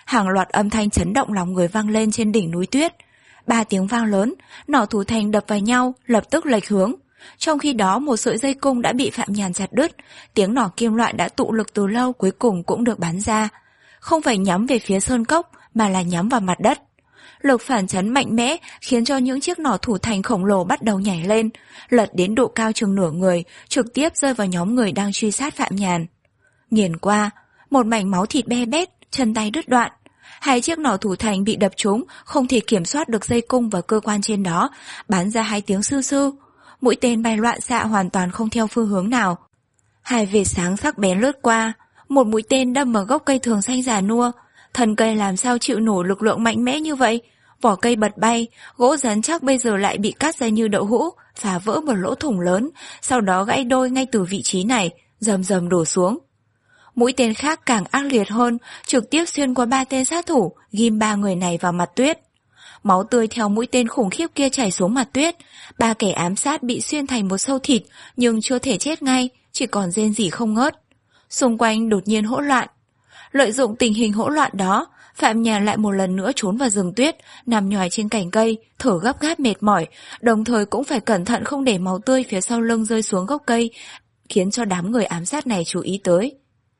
hàng loạt âm thanh chấn động lòng người vang lên trên đỉnh núi tuyết. Ba tiếng vang lớn, nỏ thủ thành đập vào nhau, lập tức lệch hướng. Trong khi đó một sợi dây cung đã bị Phạm Nhàn chặt đứt, tiếng nỏ kim loại đã tụ lực từ lâu cuối cùng cũng được bắn ra. Không phải nhắm về phía sơn cốc mà là nhắm vào mặt đất. Lực phản chấn mạnh mẽ khiến cho những chiếc nỏ thủ thành khổng lồ bắt đầu nhảy lên, lật đến độ cao chừng nửa người, trực tiếp rơi vào nhóm người đang truy sát Phạm Nhàn. Nghiền qua, một mảnh máu thịt be bét, chân tay đứt đoạn. Hai chiếc nỏ thủ thành bị đập trúng, không thể kiểm soát được dây cung và cơ quan trên đó, bắn ra hai tiếng sư sư. Mũi tên bay loạn xạ hoàn toàn không theo phương hướng nào. Hai vệt sáng sắc bén lướt qua, một mũi tên đâm vào gốc cây thường xanh già nua. Thân cây làm sao chịu nổi lực lượng mạnh mẽ như vậy? Vỏ cây bật bay, gỗ rắn chắc bây giờ lại bị cắt ra như đậu hũ, phá vỡ một lỗ thủng lớn, sau đó gãy đôi ngay từ vị trí này, rầm rầm đổ xuống. Mũi tên khác càng ác liệt hơn, trực tiếp xuyên qua ba tên sát thủ, ghim ba người này vào mặt tuyết. Máu tươi theo mũi tên khủng khiếp kia chảy xuống mặt tuyết, ba kẻ ám sát bị xuyên thành một sâu thịt, nhưng chưa thể chết ngay, chỉ còn rên rỉ không ngớt. Xung quanh đột nhiên hỗn loạn. Lợi dụng tình hình hỗn loạn đó, Phạm Nhàn lại một lần nữa trốn vào rừng tuyết, nằm nhòi trên cành cây, thở gấp gáp mệt mỏi, đồng thời cũng phải cẩn thận không để máu tươi phía sau lưng rơi xuống gốc cây, khiến cho đám người ám sát này chú ý tới.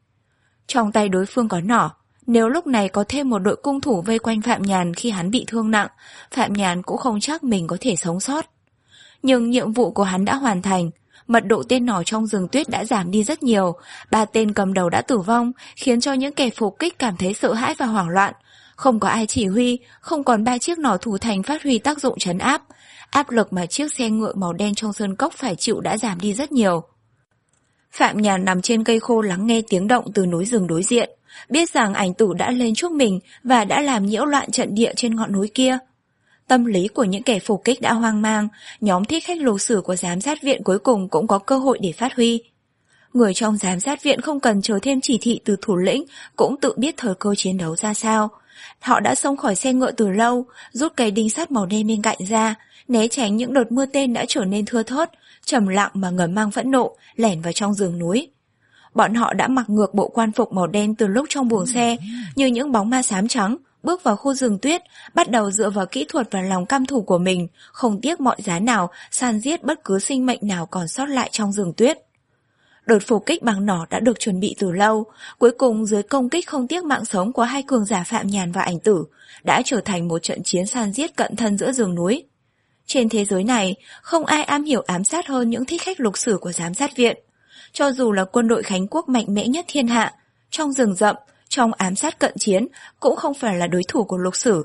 Trong tay đối phương có nỏ, nếu lúc này có thêm một đội cung thủ vây quanh Phạm Nhàn khi hắn bị thương nặng, Phạm Nhàn cũng không chắc mình có thể sống sót. Nhưng nhiệm vụ của hắn đã hoàn thành, mật độ tên nỏ trong rừng tuyết đã giảm đi rất nhiều, ba tên cầm đầu đã tử vong, khiến cho những kẻ phục kích cảm thấy sợ hãi và hoảng loạn. Không có ai chỉ huy, không còn ba chiếc nỏ thủ thành phát huy tác dụng trấn áp. Áp lực mà chiếc xe ngựa màu đen trong sơn cốc phải chịu đã giảm đi rất nhiều. Phạm Nhàn nằm trên cây khô lắng nghe tiếng động từ núi rừng đối diện, biết rằng ảnh tử đã lên trước mình và đã làm nhiễu loạn trận địa trên ngọn núi kia. Tâm lý của những kẻ phục kích đã hoang mang, nhóm thích khách lục sử của giám sát viện cuối cùng cũng có cơ hội để phát huy. Người trong giám sát viện không cần chờ thêm chỉ thị từ thủ lĩnh, cũng tự biết thời cơ chiến đấu ra sao. Họ đã xông khỏi xe ngựa từ lâu, rút cây đinh sắt màu đen bên cạnh ra, né tránh những đợt mưa tên đã trở nên thưa thớt, trầm lặng mà ngầm mang phẫn nộ, lẻn vào trong rừng núi. Bọn họ đã mặc ngược bộ quan phục màu đen từ lúc trong buồng xe, như những bóng ma xám trắng, bước vào khu rừng tuyết, bắt đầu dựa vào kỹ thuật và lòng căm thù của mình, không tiếc mọi giá nào, san giết bất cứ sinh mệnh nào còn sót lại trong rừng tuyết. Đợt phục kích bằng nỏ đã được chuẩn bị từ lâu, cuối cùng dưới công kích không tiếc mạng sống của hai cường giả Phạm Nhàn và Ảnh Tử, đã trở thành một trận chiến san giết cận thân giữa rừng núi. Trên thế giới này, không ai am hiểu ám sát hơn những thích khách lục sử của giám sát viện. Cho dù là quân đội Khánh Quốc mạnh mẽ nhất thiên hạ, trong rừng rậm, trong ám sát cận chiến cũng không phải là đối thủ của lục sử.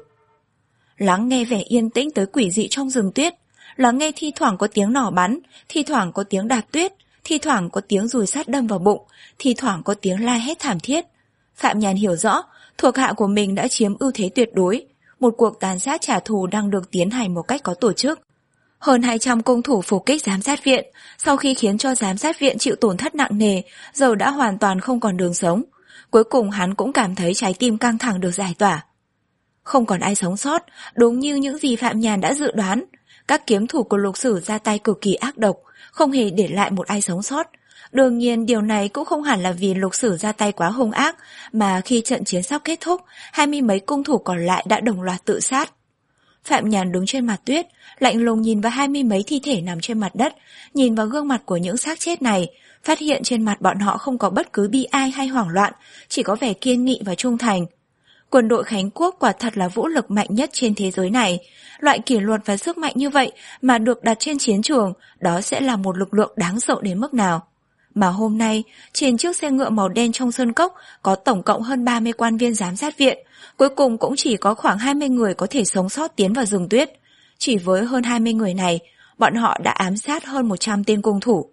Lắng nghe vẻ yên tĩnh tới quỷ dị trong rừng tuyết, lắng nghe thi thoảng có tiếng nỏ bắn, thi thoảng có tiếng đạp tuyết, thi thoảng có tiếng dùi sắt đâm vào bụng, thi thoảng có tiếng la hét thảm thiết. Phạm Nhàn hiểu rõ, thuộc hạ của mình đã chiếm ưu thế tuyệt đối, một cuộc tàn sát trả thù đang được tiến hành một cách có tổ chức. Hơn hai trăm cung thủ phục kích giám sát viện, sau khi khiến cho giám sát viện chịu tổn thất nặng nề, giờ đã hoàn toàn không còn đường sống. Cuối cùng hắn cũng cảm thấy trái tim căng thẳng được giải tỏa. Không còn ai sống sót, đúng như những gì Phạm Nhàn đã dự đoán. Các kiếm thủ của lục sử ra tay cực kỳ ác độc, không hề để lại một ai sống sót. Đương nhiên điều này cũng không hẳn là vì lục sử ra tay quá hung ác, mà khi trận chiến sắp kết thúc, hai mươi mấy cung thủ còn lại đã đồng loạt tự sát. Phạm Nhàn đứng trên mặt tuyết, lạnh lùng nhìn vào hai mươi mấy thi thể nằm trên mặt đất, nhìn vào gương mặt của những xác chết này, phát hiện trên mặt bọn họ không có bất cứ bi ai hay hoảng loạn, chỉ có vẻ kiên nghị và trung thành. Quân đội Khánh Quốc quả thật là vũ lực mạnh nhất trên thế giới này. Loại kỷ luật và sức mạnh như vậy mà được đặt trên chiến trường, đó sẽ là một lực lượng đáng sợ đến mức nào. Mà hôm nay, trên chiếc xe ngựa màu đen trong sơn cốc có tổng cộng hơn ba mươi quan viên giám sát viện, cuối cùng cũng chỉ có khoảng hai mươi người có thể sống sót tiến vào rừng tuyết. Chỉ với hơn hai mươi người này, bọn họ đã ám sát hơn một trăm tên cung thủ.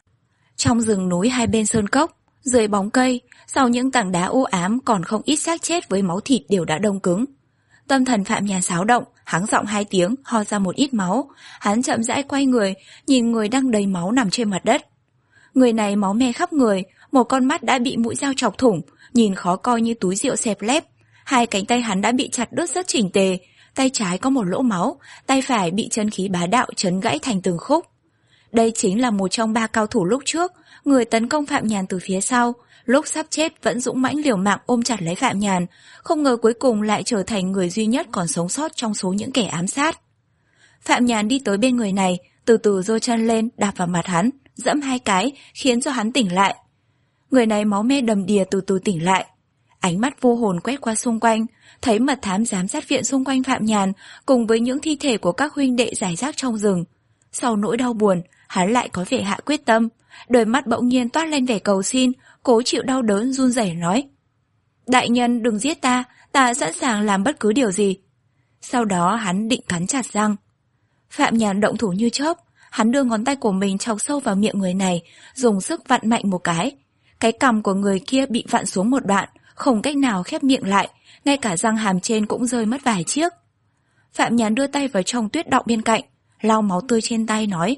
Trong rừng núi hai bên sơn cốc, dưới bóng cây, sau những tảng đá u ám còn không ít xác chết với máu thịt đều đã đông cứng. Tâm thần Phạm Nhàn xáo động, hắng giọng hai tiếng, ho ra một ít máu. Hắn chậm rãi quay người, nhìn người đang đầy máu nằm trên mặt đất. Người này máu me khắp người, một con mắt đã bị mũi dao chọc thủng, nhìn khó coi như túi rượu xẹp lép. Hai cánh tay hắn đã bị chặt đứt rất chỉnh tề, tay trái có một lỗ máu, tay phải bị chân khí bá đạo chấn gãy thành từng khúc. Đây chính là một trong ba cao thủ lúc trước, người tấn công Phạm Nhàn từ phía sau, lúc sắp chết vẫn dũng mãnh liều mạng ôm chặt lấy Phạm Nhàn, không ngờ cuối cùng lại trở thành người duy nhất còn sống sót trong số những kẻ ám sát. Phạm Nhàn đi tới bên người này, từ từ giơ chân lên đạp vào mặt hắn, dẫm hai cái khiến cho hắn tỉnh lại. Người này máu me đầm đìa từ từ tỉnh lại. Ánh mắt vô hồn quét qua xung quanh, thấy mật thám giám sát viện xung quanh Phạm Nhàn cùng với những thi thể của các huynh đệ rải rác trong rừng. Sau nỗi đau buồn, hắn lại có vẻ hạ quyết tâm, đôi mắt bỗng nhiên toát lên vẻ cầu xin, cố chịu đau đớn run rẩy nói: "Đại nhân đừng giết ta, ta sẵn sàng làm bất cứ điều gì." Sau đó hắn định cắn chặt răng. Phạm Nhàn động thủ như chớp, hắn đưa ngón tay của mình chọc sâu vào miệng người này, dùng sức vặn mạnh một cái. Cái cằm của người kia bị vặn xuống một đoạn, không cách nào khép miệng lại, ngay cả răng hàm trên cũng rơi mất vài chiếc. Phạm Nhàn đưa tay vào trong tuyết đọng bên cạnh, lau máu tươi trên tay nói: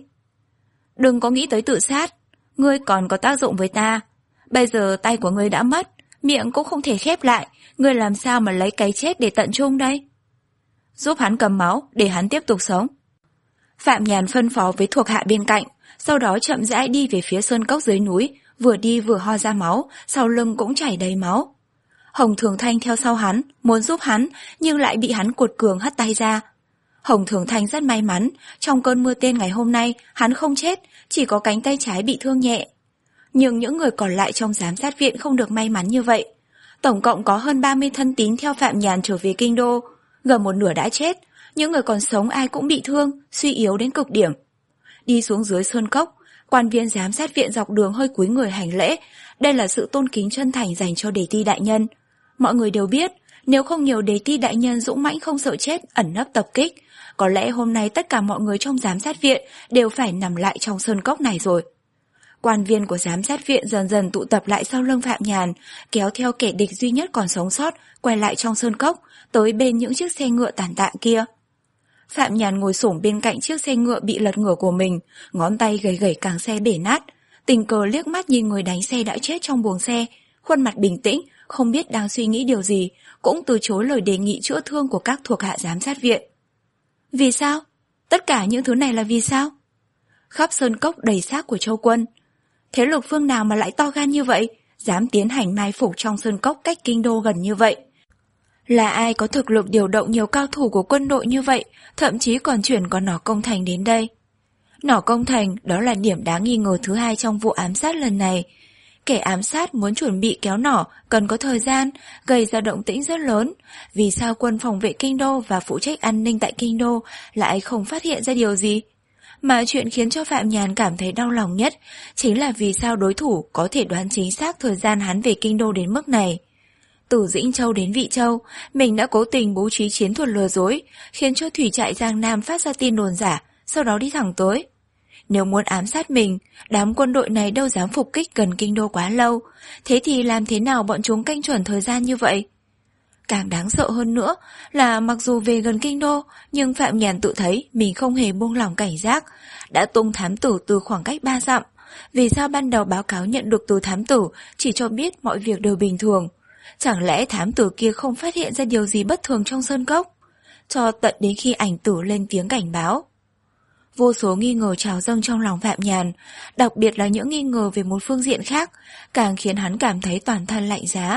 "Đừng có nghĩ tới tự sát, ngươi còn có tác dụng với ta. Bây giờ tay của ngươi đã mất, miệng cũng không thể khép lại, ngươi làm sao mà lấy cái chết để tận chung đây? Giúp hắn cầm máu, để hắn tiếp tục sống." Phạm Nhàn phân phó với thuộc hạ bên cạnh, sau đó chậm rãi đi về phía sơn cốc dưới núi, vừa đi vừa ho ra máu, sau lưng cũng chảy đầy máu. Hồng Thường Thanh theo sau hắn, muốn giúp hắn, nhưng lại bị hắn cuột cường hất tay ra. Hồng Thường Thanh rất may mắn, trong cơn mưa tên ngày hôm nay, hắn không chết, chỉ có cánh tay trái bị thương nhẹ. Nhưng những người còn lại trong giám sát viện không được may mắn như vậy. Tổng cộng có hơn ba mươi thân tín theo Phạm Nhàn trở về kinh đô, gần một nửa đã chết, những người còn sống ai cũng bị thương, suy yếu đến cực điểm. Đi xuống dưới sơn cốc, quan viên giám sát viện dọc đường hơi cúi người hành lễ, đây là sự tôn kính chân thành dành cho Đề Ti đại nhân. Mọi người đều biết, nếu không nhiều Đề Ti đại nhân dũng mãnh không sợ chết, ẩn nấp tập kích, có lẽ hôm nay tất cả mọi người trong giám sát viện đều phải nằm lại trong sơn cốc này rồi. Quan viên của giám sát viện dần dần tụ tập lại sau lưng Phạm Nhàn, kéo theo kẻ địch duy nhất còn sống sót, quay lại trong sơn cốc, tới bên những chiếc xe ngựa tàn tạ kia. Phạm Nhàn ngồi xổm bên cạnh chiếc xe ngựa bị lật ngửa của mình, ngón tay gầy gầy càng xe bể nát, tình cờ liếc mắt nhìn người đánh xe đã chết trong buồng xe, khuôn mặt bình tĩnh, không biết đang suy nghĩ điều gì, cũng từ chối lời đề nghị chữa thương của các thuộc hạ giám sát viện. Vì sao? Tất cả những thứ này là vì sao? Khắp sơn cốc đầy xác của Châu Quân. Thế lực phương nào mà lại to gan như vậy, dám tiến hành mai phục trong sơn cốc cách kinh đô gần như vậy? Là ai có thực lực điều động nhiều cao thủ của quân đội như vậy, thậm chí còn chuyển con nỏ công thành đến đây? Nỏ công thành đó là điểm đáng nghi ngờ thứ hai trong vụ ám sát lần này. Kẻ ám sát muốn chuẩn bị kéo nỏ cần có thời gian, gây ra động tĩnh rất lớn. Vì sao quân phòng vệ kinh đô và phụ trách an ninh tại kinh đô lại không phát hiện ra điều gì? Mà chuyện khiến cho Phạm Nhàn cảm thấy đau lòng nhất chính là vì sao đối thủ có thể đoán chính xác thời gian hắn về kinh đô đến mức này. Từ Dĩnh Châu đến Vị Châu, mình đã cố tình bố trí chiến thuật lừa dối, khiến cho thủy trại Giang Nam phát ra tin đồn giả, sau đó đi thẳng tới. Nếu muốn ám sát mình, đám quân đội này đâu dám phục kích gần kinh đô quá lâu, thế thì làm thế nào bọn chúng canh chuẩn thời gian như vậy? Càng đáng sợ hơn nữa là mặc dù về gần kinh đô, nhưng Phạm Nhàn tự thấy mình không hề buông lỏng cảnh giác, đã tung thám tử từ khoảng cách ba dặm. Vì sao ban đầu báo cáo nhận được từ thám tử chỉ cho biết mọi việc đều bình thường? Chẳng lẽ thám tử kia không phát hiện ra điều gì bất thường trong sơn cốc? Cho tận đến khi ảnh tử lên tiếng cảnh báo. Vô số nghi ngờ trào dâng trong lòng Phạm Nhàn, đặc biệt là những nghi ngờ về một phương diện khác, càng khiến hắn cảm thấy toàn thân lạnh giá.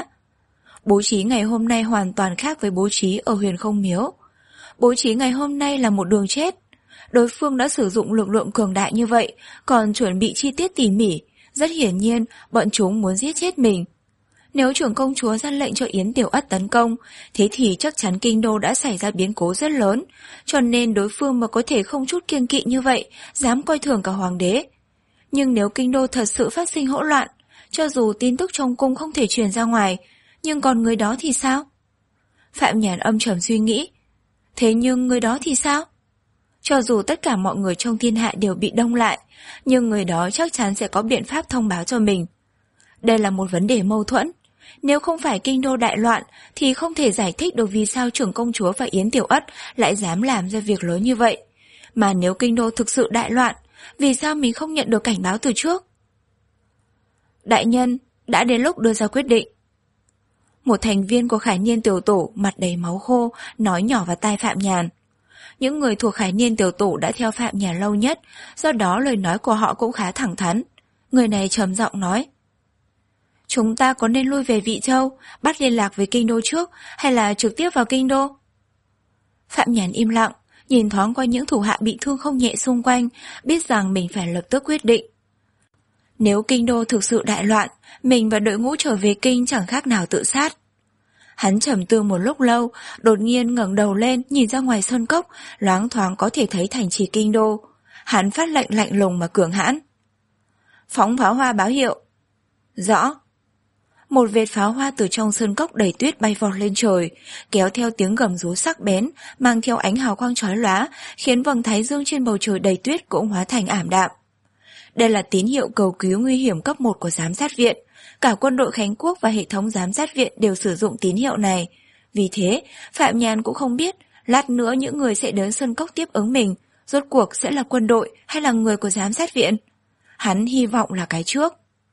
Bố trí ngày hôm nay hoàn toàn khác với bố trí ở Huyền Không Miếu. Bố trí ngày hôm nay là một đường chết. Đối phương đã sử dụng lực lượng cường đại như vậy, còn chuẩn bị chi tiết tỉ mỉ, rất hiển nhiên bọn chúng muốn giết chết mình. Nếu trưởng công chúa ra lệnh cho Yến Tiểu Ất tấn công, thế thì chắc chắn kinh đô đã xảy ra biến cố rất lớn, cho nên đối phương mà có thể không chút kiêng kỵ như vậy, dám coi thường cả hoàng đế. Nhưng nếu kinh đô thật sự phát sinh hỗn loạn, cho dù tin tức trong cung không thể truyền ra ngoài, nhưng còn người đó thì sao? Phạm Nhàn âm trầm suy nghĩ. Thế nhưng người đó thì sao? Cho dù tất cả mọi người trong thiên hạ đều bị đông lại, nhưng người đó chắc chắn sẽ có biện pháp thông báo cho mình. Đây là một vấn đề mâu thuẫn. Nếu không phải kinh đô đại loạn thì không thể giải thích được vì sao trưởng công chúa và Yến Tiểu Ất lại dám làm ra việc lớn như vậy. Mà nếu kinh đô thực sự đại loạn, vì sao mình không nhận được cảnh báo từ trước? Đại nhân, đã đến lúc đưa ra quyết định. Một thành viên của Khải Niên tiểu tổ mặt đầy máu khô nói nhỏ vào tai Phạm Nhàn. Những người thuộc Khải Niên tiểu tổ đã theo Phạm Nhàn lâu nhất, do đó lời nói của họ cũng khá thẳng thắn. Người này trầm giọng nói: Chúng ta có nên lui về Vị Châu, bắt liên lạc với kinh đô trước, hay là trực tiếp vào kinh đô? Phạm Nhàn im lặng, nhìn thoáng qua những thủ hạ bị thương không nhẹ xung quanh, biết rằng mình phải lập tức quyết định. Nếu kinh đô thực sự đại loạn, mình và đội ngũ trở về kinh chẳng khác nào tự sát. Hắn trầm tư một lúc lâu, đột nhiên ngẩng đầu lên nhìn ra ngoài sơn cốc, loáng thoáng có thể thấy thành trì kinh đô. Hắn phát lệnh lạnh lùng mà cường hãn: Phóng pháo hoa báo hiệu. Rõ. Một vệt pháo hoa từ trong sơn cốc đầy tuyết bay vọt lên trời, kéo theo tiếng gầm rú sắc bén, mang theo ánh hào quang chói lóa, khiến vầng thái dương trên bầu trời đầy tuyết cũng hóa thành ảm đạm. Đây là tín hiệu cầu cứu nguy hiểm cấp một của giám sát viện. Cả quân đội Khánh Quốc và hệ thống giám sát viện đều sử dụng tín hiệu này. Vì thế, Phạm Nhàn cũng không biết lát nữa những người sẽ đến sơn cốc tiếp ứng mình rốt cuộc sẽ là quân đội hay là người của giám sát viện. Hắn hy vọng là cái trước.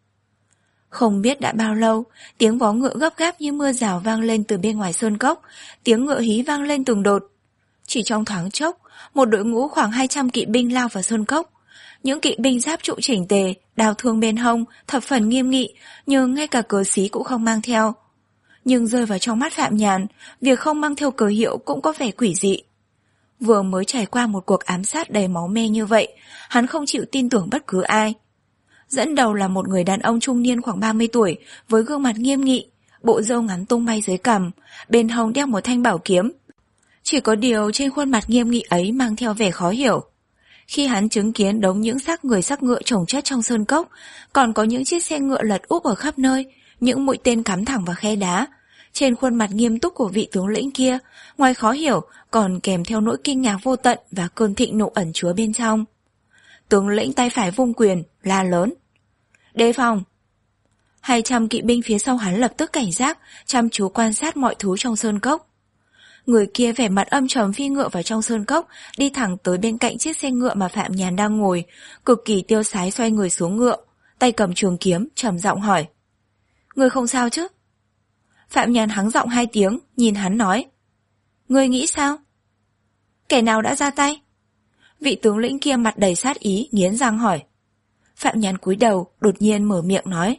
Không biết đã bao lâu, tiếng vó ngựa gấp gáp như mưa rào vang lên từ bên ngoài sơn cốc, tiếng ngựa hí vang lên từng đột. Chỉ trong thoáng chốc, một đội ngũ khoảng hai trăm kỵ binh lao vào sơn cốc. Những kỵ binh giáp trụ chỉnh tề, đao thương bên hông, thập phần nghiêm nghị, nhưng ngay cả cờ xí cũng không mang theo. Nhưng rơi vào trong mắt Phạm Nhàn, việc không mang theo cờ hiệu cũng có vẻ quỷ dị. Vừa mới trải qua một cuộc ám sát đầy máu me như vậy, hắn không chịu tin tưởng bất cứ ai. Dẫn đầu là một người đàn ông trung niên khoảng ba mươi tuổi, với gương mặt nghiêm nghị, bộ râu ngắn tung bay dưới cằm, bên hông đeo một thanh bảo kiếm. Chỉ có điều trên khuôn mặt nghiêm nghị ấy mang theo vẻ khó hiểu. Khi hắn chứng kiến đống những xác người xác ngựa chồng chất trong sơn cốc, còn có những chiếc xe ngựa lật úp ở khắp nơi, những mũi tên cắm thẳng vào khe đá, trên khuôn mặt nghiêm túc của vị tướng lĩnh kia, ngoài khó hiểu còn kèm theo nỗi kinh ngạc vô tận và cơn thịnh nộ ẩn chứa bên trong. Tướng lĩnh tay phải vung quyền, la lớn: Đề phòng! Hai trăm kỵ binh phía sau hắn lập tức cảnh giác, chăm chú quan sát mọi thứ trong sơn cốc. Người kia vẻ mặt âm trầm phi ngựa vào trong sơn cốc, đi thẳng tới bên cạnh chiếc xe ngựa mà Phạm Nhàn đang ngồi, cực kỳ tiêu sái xoay người xuống ngựa, tay cầm trường kiếm, trầm giọng hỏi: Ngươi không sao chứ? Phạm Nhàn hắng giọng hai tiếng, nhìn hắn nói: Ngươi nghĩ sao? Kẻ nào đã ra tay? Vị tướng lĩnh kia mặt đầy sát ý, nghiến răng hỏi. Phạm Nhàn cúi đầu, đột nhiên mở miệng nói: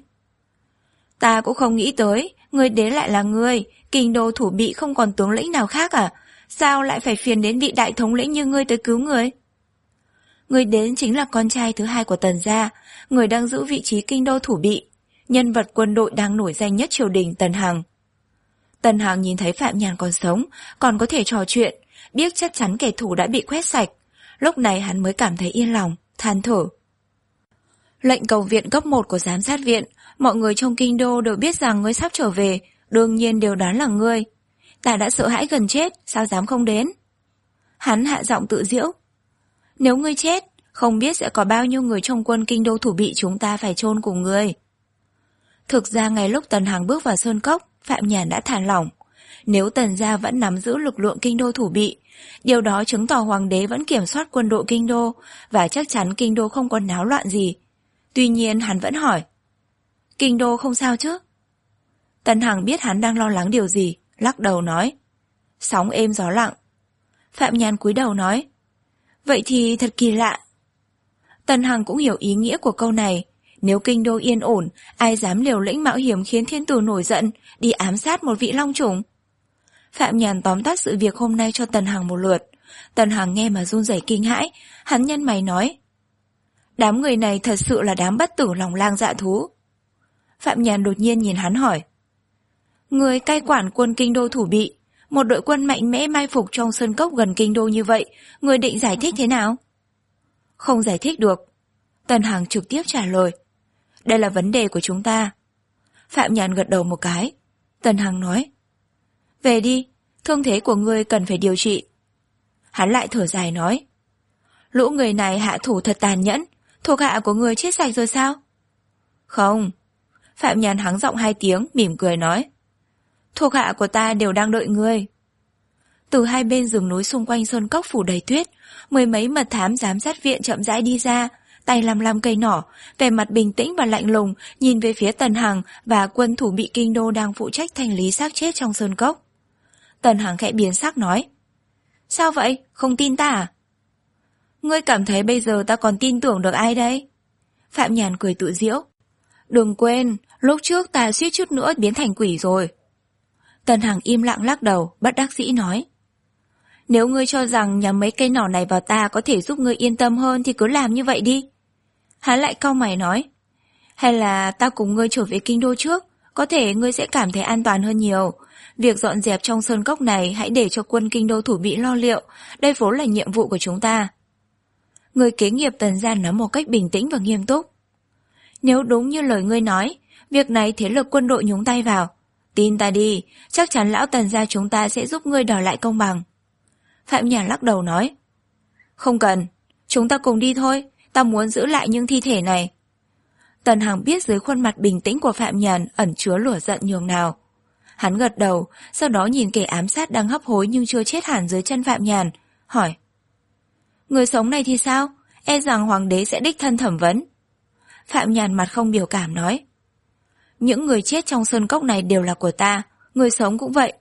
Ta cũng không nghĩ tới, ngươi đến lại là ngươi, kinh đô thủ bị không còn tướng lĩnh nào khác à? Sao lại phải phiền đến vị đại thống lĩnh như ngươi tới cứu người? Ngươi đến chính là con trai thứ hai của Tần gia, người đang giữ vị trí kinh đô thủ bị, nhân vật quân đội đang nổi danh nhất triều đình, Tần Hằng. Tần Hằng nhìn thấy Phạm Nhàn còn sống, còn có thể trò chuyện, biết chắc chắn kẻ thù đã bị quét sạch. Lúc này hắn mới cảm thấy yên lòng, than thở. Lệnh cầu viện cấp một của giám sát viện, mọi người trong kinh đô đều biết rằng ngươi sắp trở về, đương nhiên đều đoán là ngươi. Ta đã sợ hãi gần chết, sao dám không đến? Hắn hạ giọng tự giễu. Nếu ngươi chết, không biết sẽ có bao nhiêu người trong quân kinh đô thủ bị chúng ta phải chôn cùng ngươi. Thực ra ngay lúc Tần Hằng bước vào sơn cốc, Phạm Nhàn đã thả lỏng. Nếu Tần gia vẫn nắm giữ lực lượng kinh đô thủ bị, điều đó chứng tỏ hoàng đế vẫn kiểm soát quân đội kinh đô, và chắc chắn kinh đô không có náo loạn gì. Tuy nhiên hắn vẫn hỏi: Kinh đô không sao chứ? Tần Hằng biết hắn đang lo lắng điều gì, lắc đầu nói: Sóng êm gió lặng. Phạm Nhàn cúi đầu nói: Vậy thì thật kỳ lạ. Tần Hằng cũng hiểu ý nghĩa của câu này. Nếu kinh đô yên ổn, ai dám liều lĩnh mạo hiểm khiến thiên tử nổi giận, đi ám sát một vị long chủng? Phạm Nhàn tóm tắt sự việc hôm nay cho Tần Hằng một lượt. Tần Hằng nghe mà run rẩy kinh hãi, hắn nhăn mày nói: Đám người này thật sự là đám bất tử lòng lang dạ thú. Phạm Nhàn đột nhiên nhìn hắn hỏi: Người cai quản quân kinh đô thủ bị, một đội quân mạnh mẽ mai phục trong sơn cốc gần kinh đô như vậy, người định giải thích thế nào? Không giải thích được. Tần Hằng trực tiếp trả lời: Đây là vấn đề của chúng ta. Phạm Nhàn gật đầu một cái. Tần Hằng nói: Về đi, thương thế của ngươi cần phải điều trị. Hắn lại thở dài nói: Lũ người này hạ thủ thật tàn nhẫn, thuộc hạ của ngươi chết sạch rồi sao? Không. Phạm Nhàn hắng giọng hai tiếng, mỉm cười nói: Thuộc hạ của ta đều đang đợi ngươi. Từ hai bên rừng núi xung quanh sơn cốc phủ đầy tuyết, mười mấy mật thám giám sát viện chậm rãi đi ra, tay lăm lăm cây nỏ, vẻ mặt bình tĩnh và lạnh lùng, nhìn về phía Tần Hằng và quân thủ bị kinh đô đang phụ trách thanh lý xác chết trong sơn cốc. Tần Hằng khẽ biến sắc nói: Sao vậy? Không tin ta à? Ngươi cảm thấy bây giờ ta còn tin tưởng được ai đây? Phạm Nhàn cười tự giễu. Đừng quên, lúc trước ta suýt chút nữa biến thành quỷ rồi. Tần Hằng im lặng lắc đầu, bất đắc dĩ nói. Nếu ngươi cho rằng nhắm mấy cây nỏ này vào ta có thể giúp ngươi yên tâm hơn thì cứ làm như vậy đi. Hắn lại cau mày nói. Hay là ta cùng ngươi trở về kinh đô trước, có thể ngươi sẽ cảm thấy an toàn hơn nhiều. Việc dọn dẹp trong sơn cốc này hãy để cho quân kinh đô thủ bị lo liệu, đây vốn là nhiệm vụ của chúng ta. Người kế nghiệp Tần gia nói một cách bình tĩnh và nghiêm túc. Nếu đúng như lời ngươi nói, việc này thế lực quân đội nhúng tay vào. Tin ta đi, chắc chắn lão Tần gia chúng ta sẽ giúp ngươi đòi lại công bằng. Phạm Nhàn lắc đầu nói. Không cần, chúng ta cùng đi thôi, ta muốn giữ lại những thi thể này. Tần Hằng biết dưới khuôn mặt bình tĩnh của Phạm Nhàn ẩn chứa lửa giận nhường nào. Hắn gật đầu, sau đó nhìn kẻ ám sát đang hấp hối nhưng chưa chết hẳn dưới chân Phạm Nhàn, hỏi. Người sống này thì sao? E rằng hoàng đế sẽ đích thân thẩm vấn. Phạm Nhàn mặt không biểu cảm nói. Những người chết trong sơn cốc này đều là của ta, người sống cũng vậy.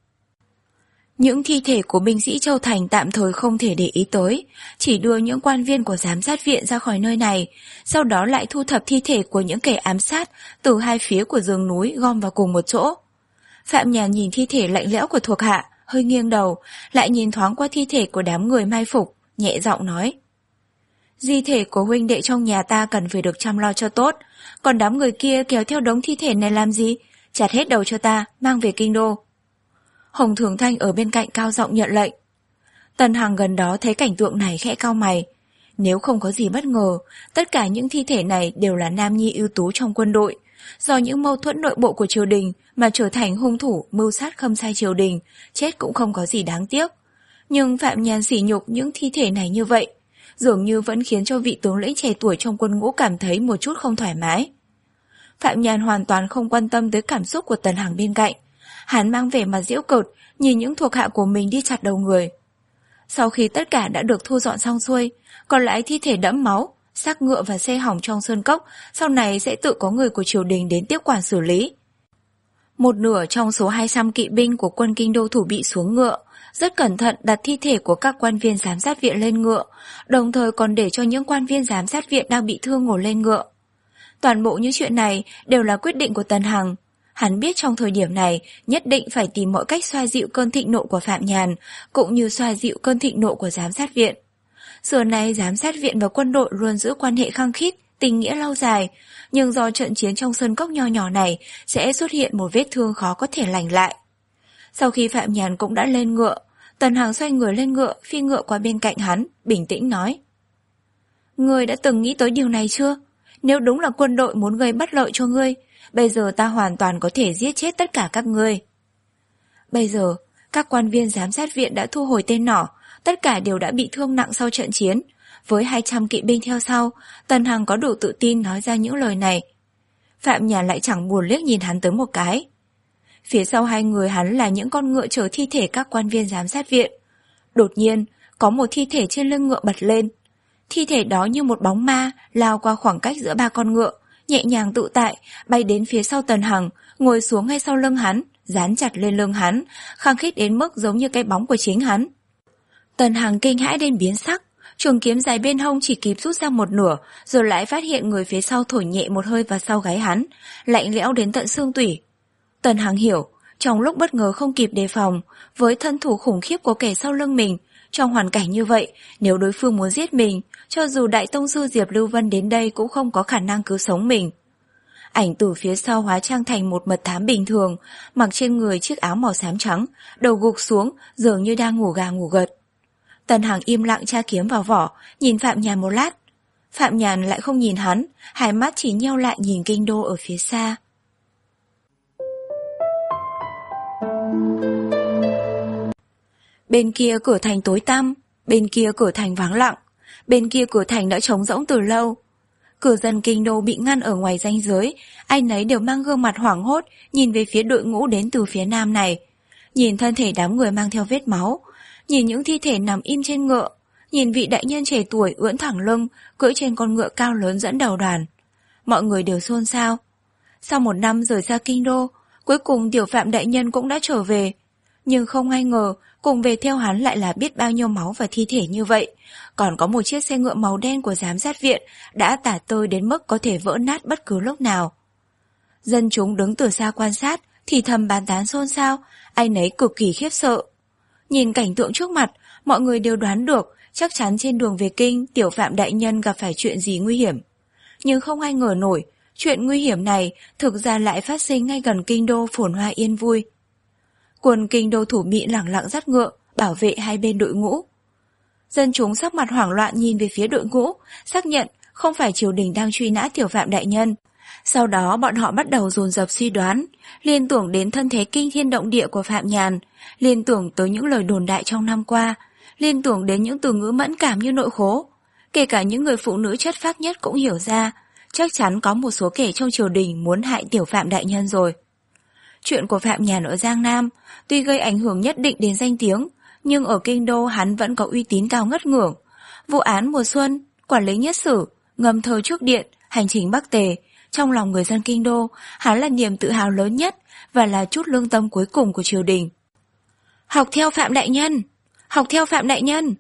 Những thi thể của binh sĩ Châu Thành tạm thời không thể để ý tới, chỉ đưa những quan viên của giám sát viện ra khỏi nơi này, sau đó lại thu thập thi thể của những kẻ ám sát từ hai phía của rừng núi gom vào cùng một chỗ. Phạm Nhàn nhìn thi thể lạnh lẽo của thuộc hạ, hơi nghiêng đầu, lại nhìn thoáng qua thi thể của đám người mai phục, nhẹ giọng nói. Di thể của huynh đệ trong nhà ta cần phải được chăm lo cho tốt, còn đám người kia kéo theo đống thi thể này làm gì? Chặt hết đầu cho ta, mang về kinh đô. Hồng Thường Thanh ở bên cạnh cao giọng nhận lệnh. Tần Hằng gần đó thấy cảnh tượng này khẽ cau mày. Nếu không có gì bất ngờ, tất cả những thi thể này đều là nam nhi ưu tú trong quân đội. Do những mâu thuẫn nội bộ của triều đình mà trở thành hung thủ mưu sát khâm sai triều đình, chết cũng không có gì đáng tiếc. Nhưng Phạm Nhàn sỉ nhục những thi thể này như vậy, dường như vẫn khiến cho vị tướng lĩnh trẻ tuổi trong quân ngũ cảm thấy một chút không thoải mái. Phạm Nhàn hoàn toàn không quan tâm tới cảm xúc của Tần Hằng bên cạnh. Hắn mang vẻ mặt giễu cợt, nhìn những thuộc hạ của mình đi chặt đầu người. Sau khi tất cả đã được thu dọn xong xuôi, còn lại thi thể đẫm máu, xác ngựa và xe hỏng trong sơn cốc, sau này sẽ tự có người của triều đình đến tiếp quản xử lý. Một nửa trong số hai trăm kỵ binh của quân kinh đô thủ bị xuống ngựa, rất cẩn thận đặt thi thể của các quan viên giám sát viện lên ngựa, đồng thời còn để cho những quan viên giám sát viện đang bị thương ngồi lên ngựa. Toàn bộ những chuyện này đều là quyết định của Tần Hằng. Hắn biết trong thời điểm này nhất định phải tìm mọi cách xoa dịu cơn thịnh nộ của Phạm Nhàn, cũng như xoa dịu cơn thịnh nộ của giám sát viện. Xưa nay giám sát viện và quân đội luôn giữ quan hệ khăng khít, tình nghĩa lâu dài, nhưng do trận chiến trong sơn cốc nho nhỏ này sẽ xuất hiện một vết thương khó có thể lành lại. Sau khi Phạm Nhàn cũng đã lên ngựa, Tần Hằng xoay người lên ngựa, phi ngựa qua bên cạnh hắn, bình tĩnh nói. Ngươi đã từng nghĩ tới điều này chưa? Nếu đúng là quân đội muốn gây bất lợi cho ngươi, bây giờ ta hoàn toàn có thể giết chết tất cả các ngươi. Bây giờ, các quan viên giám sát viện đã thu hồi tên nỏ, tất cả đều đã bị thương nặng sau trận chiến. Với hai trăm kỵ binh theo sau, Tần Hằng có đủ tự tin nói ra những lời này. Phạm Nhàn lại chẳng buồn liếc nhìn hắn tới một cái. Phía sau hai người hắn là những con ngựa chở thi thể các quan viên giám sát viện. Đột nhiên, có một thi thể trên lưng ngựa bật lên. Thi thể đó như một bóng ma lao qua khoảng cách giữa ba con ngựa, nhẹ nhàng tự tại, bay đến phía sau Tần Hằng, ngồi xuống ngay sau lưng hắn, dán chặt lên lưng hắn, khăng khít đến mức giống như cái bóng của chính hắn. Tần Hằng kinh hãi đến biến sắc, trường kiếm dài bên hông chỉ kịp rút ra một nửa, rồi lại phát hiện người phía sau thổi nhẹ một hơi vào sau gáy hắn, lạnh lẽo đến tận xương tủy. Tần Hằng hiểu, trong lúc bất ngờ không kịp đề phòng, với thân thủ khủng khiếp của kẻ sau lưng mình, trong hoàn cảnh như vậy, nếu đối phương muốn giết mình, cho dù Đại Tông sư Diệp Lưu Vân đến đây cũng không có khả năng cứu sống mình. Ảnh tử phía sau hóa trang thành một mật thám bình thường, mặc trên người chiếc áo màu xám trắng, đầu gục xuống, dường như đang ngủ gà ngủ gật. Tần Hằng im lặng tra kiếm vào vỏ, nhìn Phạm Nhàn một lát. Phạm Nhàn lại không nhìn hắn, hai mắt chỉ nheo lại nhìn kinh đô ở phía xa. Bên kia cửa thành tối tăm, bên kia cửa thành vắng lặng, bên kia cửa thành đã trống rỗng từ lâu. Cử dân kinh đô bị ngăn ở ngoài ranh giới, ai nấy đều mang gương mặt hoảng hốt, nhìn về phía đội ngũ đến từ phía nam này. Nhìn thân thể đám người mang theo vết máu, nhìn những thi thể nằm im trên ngựa, nhìn vị đại nhân trẻ tuổi ưỡn thẳng lưng, cưỡi trên con ngựa cao lớn dẫn đầu đoàn. Mọi người đều xôn xao. Sau một năm rời xa kinh đô, cuối cùng tiểu Phạm đại nhân cũng đã trở về. Nhưng không ai ngờ, Cùng về theo hắn lại là biết bao nhiêu máu và thi thể như vậy. Còn có một chiếc xe ngựa màu đen của giám sát viện đã tả tơi đến mức có thể vỡ nát bất cứ lúc nào. Dân chúng đứng từ xa quan sát, thì thầm bàn tán xôn xao, ai nấy cực kỳ khiếp sợ. Nhìn cảnh tượng trước mặt, mọi người đều đoán được chắc chắn trên đường về kinh Tiểu Phạm đại nhân gặp phải chuyện gì nguy hiểm. Nhưng không ai ngờ nổi, chuyện nguy hiểm này thực ra lại phát sinh ngay gần kinh đô phồn hoa yên vui. Quân kinh đô thủ Mỹ lẳng lặng dắt ngựa, bảo vệ hai bên đội ngũ. Dân chúng sắc mặt hoảng loạn nhìn về phía đội ngũ, xác nhận không phải triều đình đang truy nã Tiểu Phạm đại nhân. Sau đó bọn họ bắt đầu dồn dập suy đoán, liên tưởng đến thân thế kinh thiên động địa của Phạm Nhàn, liên tưởng tới những lời đồn đại trong năm qua, liên tưởng đến những từ ngữ mẫn cảm như nội khố. Kể cả những người phụ nữ chất phác nhất cũng hiểu ra, chắc chắn có một số kẻ trong triều đình muốn hại Tiểu Phạm đại nhân rồi. Chuyện của Phạm Nhàn ở Giang Nam tuy gây ảnh hưởng nhất định đến danh tiếng, nhưng ở kinh đô hắn vẫn có uy tín cao ngất ngưỡng. Vụ án mùa xuân, quản lý nhất sử, ngầm thờ trước điện, hành trình Bắc Tề, trong lòng người dân kinh đô, hắn là niềm tự hào lớn nhất và là chút lương tâm cuối cùng của triều đình. Học theo Phạm đại nhân! Học theo Phạm đại nhân!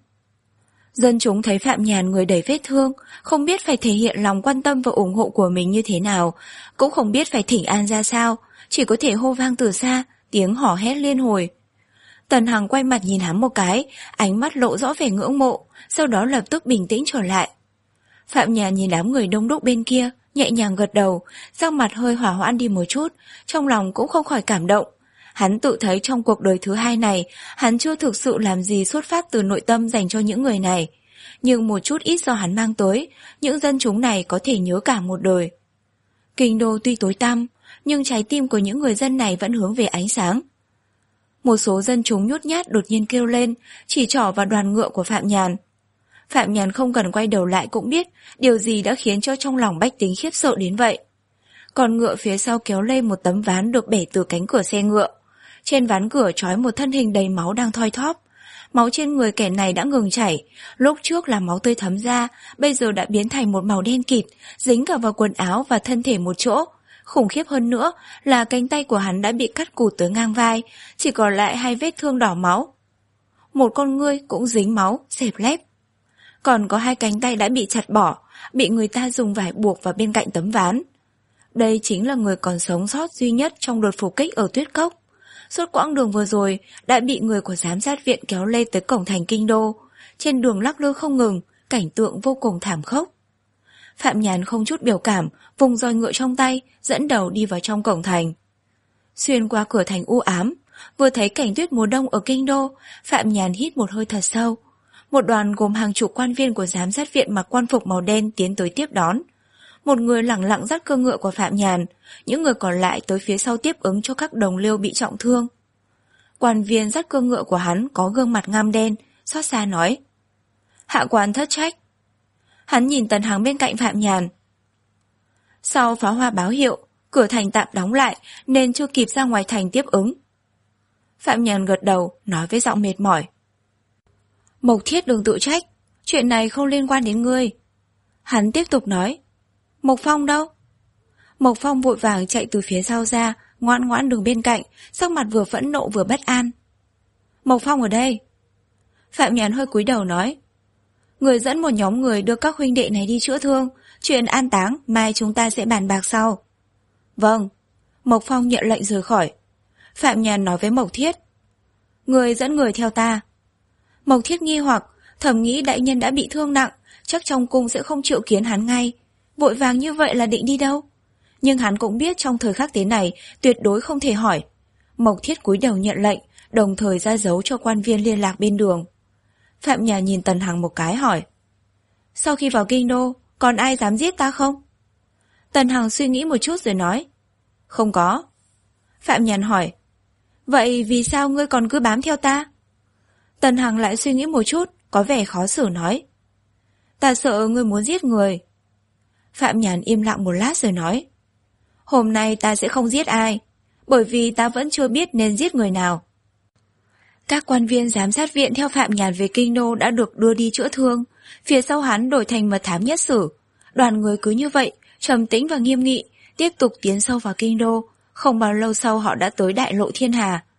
Dân chúng thấy Phạm Nhàn người đầy vết thương, không biết phải thể hiện lòng quan tâm và ủng hộ của mình như thế nào, cũng không biết phải thỉnh an ra sao, chỉ có thể hô vang từ xa, tiếng hò hét liên hồi. Tần Hằng quay mặt nhìn hắn một cái, ánh mắt lộ rõ vẻ ngưỡng mộ, sau đó lập tức bình tĩnh trở lại. Phạm Nhàn nhìn đám người đông đúc bên kia, nhẹ nhàng gật đầu, sắc mặt hơi hỏa hoãn đi một chút, trong lòng cũng không khỏi cảm động. Hắn tự thấy trong cuộc đời thứ hai này, hắn chưa thực sự làm gì xuất phát từ nội tâm dành cho những người này. Nhưng một chút ít do hắn mang tới, những dân chúng này có thể nhớ cả một đời. Kinh đô tuy tối tăm, nhưng trái tim của những người dân này vẫn hướng về ánh sáng. Một số dân chúng nhút nhát đột nhiên kêu lên, chỉ trỏ vào đoàn ngựa của Phạm Nhàn. Phạm Nhàn không cần quay đầu lại cũng biết điều gì đã khiến cho trong lòng bách tính khiếp sợ đến vậy. Còn ngựa phía sau kéo lên một tấm ván được bẻ từ cánh cửa xe ngựa. Trên ván cửa trói một thân hình đầy máu đang thoi thóp. Máu trên người kẻ này đã ngừng chảy, lúc trước là máu tươi thấm ra, bây giờ đã biến thành một màu đen kịt, dính cả vào quần áo và thân thể một chỗ. Khủng khiếp hơn nữa là cánh tay của hắn đã bị cắt cụt tới ngang vai, chỉ còn lại hai vết thương đỏ máu. Một con ngươi cũng dính máu, xẹp lép. Còn có hai cánh tay đã bị chặt bỏ, bị người ta dùng vải buộc vào bên cạnh tấm ván. Đây chính là người còn sống sót duy nhất trong đợt phục kích ở Tuyết Cốc. Suốt quãng đường vừa rồi đã bị người của giám sát viện kéo lên tới cổng thành kinh đô. Trên đường lắc lư không ngừng, cảnh tượng vô cùng thảm khốc. Phạm Nhàn không chút biểu cảm, vùng roi ngựa trong tay, dẫn đầu đi vào trong cổng thành. Xuyên qua cửa thành u ám, vừa thấy cảnh tuyết mùa đông ở kinh đô, Phạm Nhàn hít một hơi thật sâu. Một đoàn gồm hàng chục quan viên của giám sát viện mặc quan phục màu đen tiến tới tiếp đón. Một người lẳng lặng dắt cương ngựa của Phạm Nhàn, những người còn lại tới phía sau tiếp ứng cho các đồng liêu bị trọng thương. Quan viên dắt cương ngựa của hắn có gương mặt ngăm đen, xót xa nói: Hạ quan thất trách. Hắn nhìn Tần Hằng bên cạnh Phạm Nhàn. Sau pháo hoa báo hiệu, cửa thành tạm đóng lại nên chưa kịp ra ngoài thành tiếp ứng. Phạm Nhàn gật đầu, nói với giọng mệt mỏi: Mộc Thiết đừng tự trách, chuyện này không liên quan đến ngươi. Hắn tiếp tục nói: Mộc Phong đâu? Mộc Phong vội vàng chạy từ phía sau ra, ngoan ngoãn đứng bên cạnh, sắc mặt vừa phẫn nộ vừa bất an. Mộc Phong ở đây. Phạm Nhàn hơi cúi đầu nói: Người dẫn một nhóm người đưa các huynh đệ này đi chữa thương, chuyện an táng mai chúng ta sẽ bàn bạc sau. Vâng. Mộc Phong nhận lệnh rời khỏi. Phạm Nhàn nói với Mộc Thiết: Người dẫn người theo ta. Mộc Thiết nghi hoặc, thầm nghĩ đại nhân đã bị thương nặng, chắc trong cung sẽ không triệu kiến hắn ngay. Vội vàng như vậy là định đi đâu? Nhưng hắn cũng biết trong thời khắc thế này tuyệt đối không thể hỏi. Mộc Thiết cúi đầu nhận lệnh, đồng thời ra dấu cho quan viên liên lạc bên đường. Phạm Nhàn nhìn Tần Hằng một cái hỏi: Sau khi vào kinh đô, còn ai dám giết ta không? Tần Hằng suy nghĩ một chút rồi nói: Không có. Phạm Nhàn hỏi: Vậy vì sao ngươi còn cứ bám theo ta? Tần Hằng lại suy nghĩ một chút, có vẻ khó xử nói: Ta sợ ngươi muốn giết người. Phạm Nhàn im lặng một lát rồi nói: Hôm nay ta sẽ không giết ai, bởi vì ta vẫn chưa biết nên giết người nào. Các quan viên giám sát viện theo Phạm Nhàn về kinh đô đã được đưa đi chữa thương, phía sau hắn đổi thành mật thám nhất sử. Đoàn người cứ như vậy, trầm tĩnh và nghiêm nghị, tiếp tục tiến sâu vào kinh đô. Không bao lâu sau họ đã tới đại lộ Thiên Hà.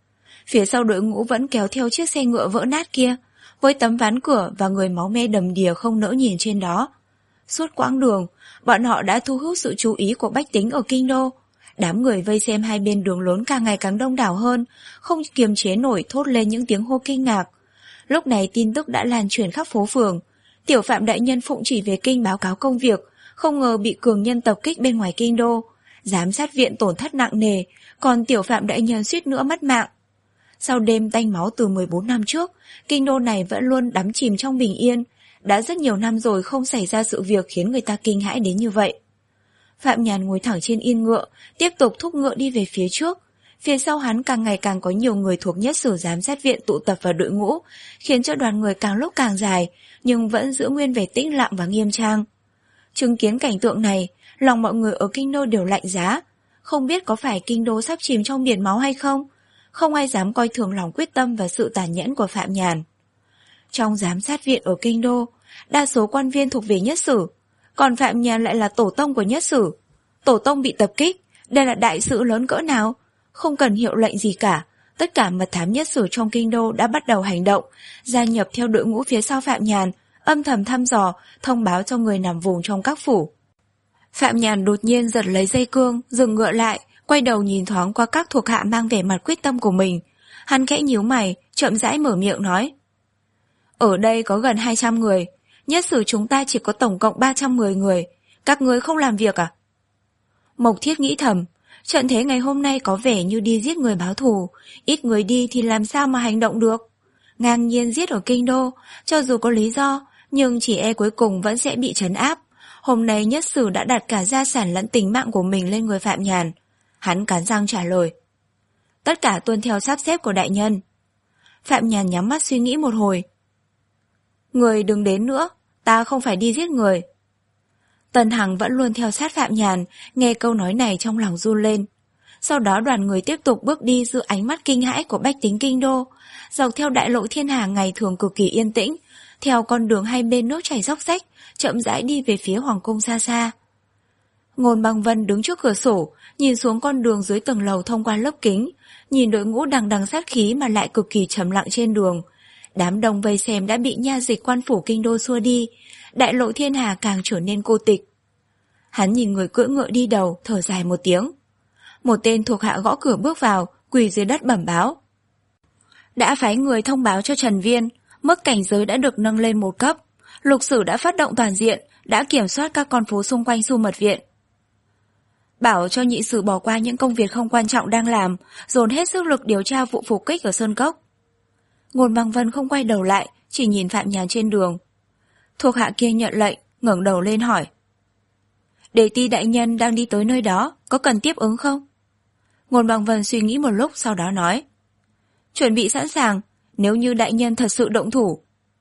Phía sau đội ngũ vẫn kéo theo chiếc xe ngựa vỡ nát kia, với tấm ván cửa và người máu me đầm đìa không nỡ nhìn trên đó. Suốt quãng đường, bọn họ đã thu hút sự chú ý của bách tính ở kinh đô. Đám người vây xem hai bên đường lớn càng ngày càng đông đảo hơn, không kiềm chế nổi thốt lên những tiếng hô kinh ngạc. Lúc này tin tức đã lan truyền khắp phố phường. Tiểu Phạm đại nhân phụng chỉ về kinh báo cáo công việc, không ngờ bị cường nhân tập kích bên ngoài kinh đô. Giám sát viện tổn thất nặng nề, còn Tiểu Phạm đại nhân suýt nữa mất mạng. Sau đêm tanh máu từ mười bốn năm trước, kinh đô này vẫn luôn đắm chìm trong bình yên. Đã rất nhiều năm rồi không xảy ra sự việc khiến người ta kinh hãi đến như vậy. Phạm Nhàn ngồi thẳng trên yên ngựa, tiếp tục thúc ngựa đi về phía trước. Phía sau hắn càng ngày càng có nhiều người thuộc nhất sử giám sát viện tụ tập vào đội ngũ, khiến cho đoàn người càng lúc càng dài, nhưng vẫn giữ nguyên vẻ tĩnh lặng và nghiêm trang. Chứng kiến cảnh tượng này, lòng mọi người ở kinh đô đều lạnh giá. Không biết có phải kinh đô sắp chìm trong biển máu hay không? Không ai dám coi thường lòng quyết tâm và sự tàn nhẫn của Phạm Nhàn. Trong giám sát viện ở kinh đô, đa số quan viên thuộc về nhất sử, còn Phạm Nhàn lại là tổ tông của nhất sử. Tổ tông bị tập kích, đây là đại sự lớn cỡ nào? Không cần hiệu lệnh gì cả, tất cả mật thám nhất sử trong kinh đô đã bắt đầu hành động, gia nhập theo đội ngũ phía sau Phạm Nhàn, âm thầm thăm dò, thông báo cho người nằm vùng trong các phủ. Phạm Nhàn đột nhiên giật lấy dây cương, dừng ngựa lại, quay đầu nhìn thoáng qua các thuộc hạ mang vẻ mặt quyết tâm của mình. Hắn khẽ nhíu mày, chậm rãi mở miệng nói: Ở đây có gần hai trăm người, nhất sử chúng ta chỉ có tổng cộng ba trăm mười người, các ngươi không làm việc à? Mộc Thiết nghĩ thầm, trận thế ngày hôm nay có vẻ như đi giết người báo thù, ít người đi thì làm sao mà hành động được. Ngang nhiên giết ở kinh đô, cho dù có lý do, nhưng chỉ e cuối cùng vẫn sẽ bị trấn áp. Hôm nay nhất sử đã đặt cả gia sản lẫn tính mạng của mình lên người Phạm Nhàn. Hắn cắn răng trả lời: Tất cả tuân theo sắp xếp của đại nhân. Phạm Nhàn nhắm mắt suy nghĩ một hồi. Người đừng đến nữa, ta không phải đi giết người. Tần Hằng vẫn luôn theo sát Phạm Nhàn, nghe câu nói này trong lòng run lên. Sau đó đoàn người tiếp tục bước đi giữa ánh mắt kinh hãi của bách tính kinh đô, dọc theo đại lộ thiên hà ngày thường cực kỳ yên tĩnh, theo con đường hai bên nước chảy róc rách, chậm rãi đi về phía hoàng cung xa xa. Ngôn Băng Vân đứng trước cửa sổ, nhìn xuống con đường dưới tầng lầu thông qua lớp kính, nhìn đội ngũ đằng đằng sát khí mà lại cực kỳ trầm lặng trên đường. Đám đông vây xem đã bị nha dịch quan phủ kinh đô xua đi, đại lộ thiên hà càng trở nên cô tịch. Hắn nhìn người cưỡi ngựa đi đầu, thở dài một tiếng. Một tên thuộc hạ gõ cửa bước vào, quỳ dưới đất bẩm báo: Đã phái người thông báo cho Trần Viên, mức cảnh giới đã được nâng lên một cấp. Lục sử đã phát động toàn diện, đã kiểm soát các con phố xung quanh Xu Mật Viện. Bảo cho nhị sử bỏ qua những công việc không quan trọng đang làm, dồn hết sức lực điều tra vụ phục kích ở Sơn Cốc. Ngôn Băng Vân không quay đầu lại, chỉ nhìn Phạm Nhàn trên đường. Thuộc hạ kia nhận lệnh, ngẩng đầu lên hỏi: Đề ti đại nhân đang đi tới nơi đó, có cần tiếp ứng không? Ngôn Băng Vân suy nghĩ một lúc, sau đó nói: Chuẩn bị sẵn sàng, nếu như đại nhân thật sự động thủ.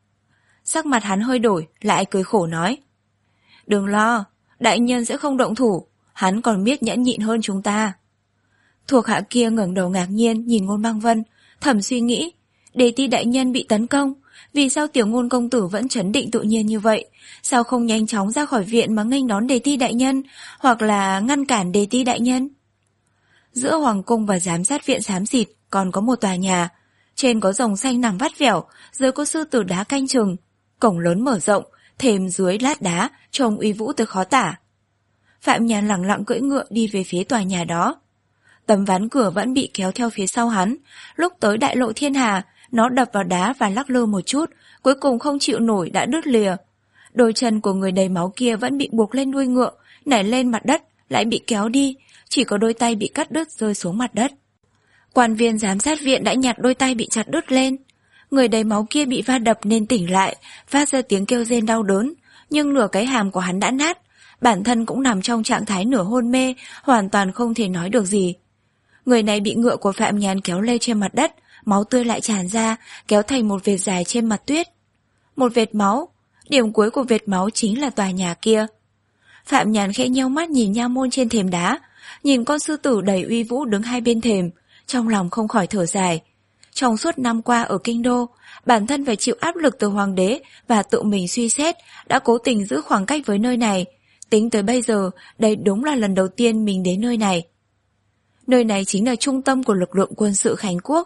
Sắc mặt hắn hơi đổi, lại cười khổ nói: Đừng lo, đại nhân sẽ không động thủ, hắn còn biết nhẫn nhịn hơn chúng ta. Thuộc hạ kia ngẩng đầu ngạc nhiên nhìn Ngôn Băng Vân, thầm suy nghĩ: Đề ti đại nhân bị tấn công, vì sao tiểu Ngôn công tử vẫn trấn định tự nhiên như vậy? Sao không nhanh chóng ra khỏi viện mà nghênh đón Đề ti đại nhân, hoặc là ngăn cản Đề ti đại nhân? Giữa hoàng cung và giám sát viện xám xịt còn có một tòa nhà, trên có rồng xanh nằm vắt vẻo, dưới có sư tử đá canh chừng, cổng lớn mở rộng, thềm dưới lát đá, trông uy vũ tới khó tả. Phạm Nhàn lẳng lặng cưỡi ngựa đi về phía tòa nhà đó. Tấm ván cửa vẫn bị kéo theo phía sau hắn. Lúc tới đại lộ thiên hà, nó đập vào đá và lắc lư một chút, cuối cùng không chịu nổi đã đứt lìa. Đôi chân của người đầy máu kia vẫn bị buộc lên đuôi ngựa, nảy lên mặt đất, lại bị kéo đi, chỉ có đôi tay bị cắt đứt rơi xuống mặt đất. Quan viên giám sát viện đã nhặt đôi tay bị chặt đứt lên. Người đầy máu kia bị va đập nên tỉnh lại, phát ra tiếng kêu rên đau đớn, nhưng nửa cái hàm của hắn đã nát, bản thân cũng nằm trong trạng thái nửa hôn mê, hoàn toàn không thể nói được gì. Người này bị ngựa của Phạm Nhàn kéo lê trên mặt đất, máu tươi lại tràn ra, kéo thành một vệt dài trên mặt tuyết. Một vệt máu, điểm cuối của vệt máu chính là tòa nhà kia. Phạm Nhàn khẽ nheo mắt nhìn nha môn trên thềm đá, nhìn con sư tử đầy uy vũ đứng hai bên thềm, trong lòng không khỏi thở dài. Trong suốt năm qua ở kinh đô, bản thân phải chịu áp lực từ hoàng đế và tự mình suy xét, đã cố tình giữ khoảng cách với nơi này. Tính tới bây giờ, đây đúng là lần đầu tiên mình đến nơi này. Nơi này chính là trung tâm của lực lượng quân sự Khánh Quốc,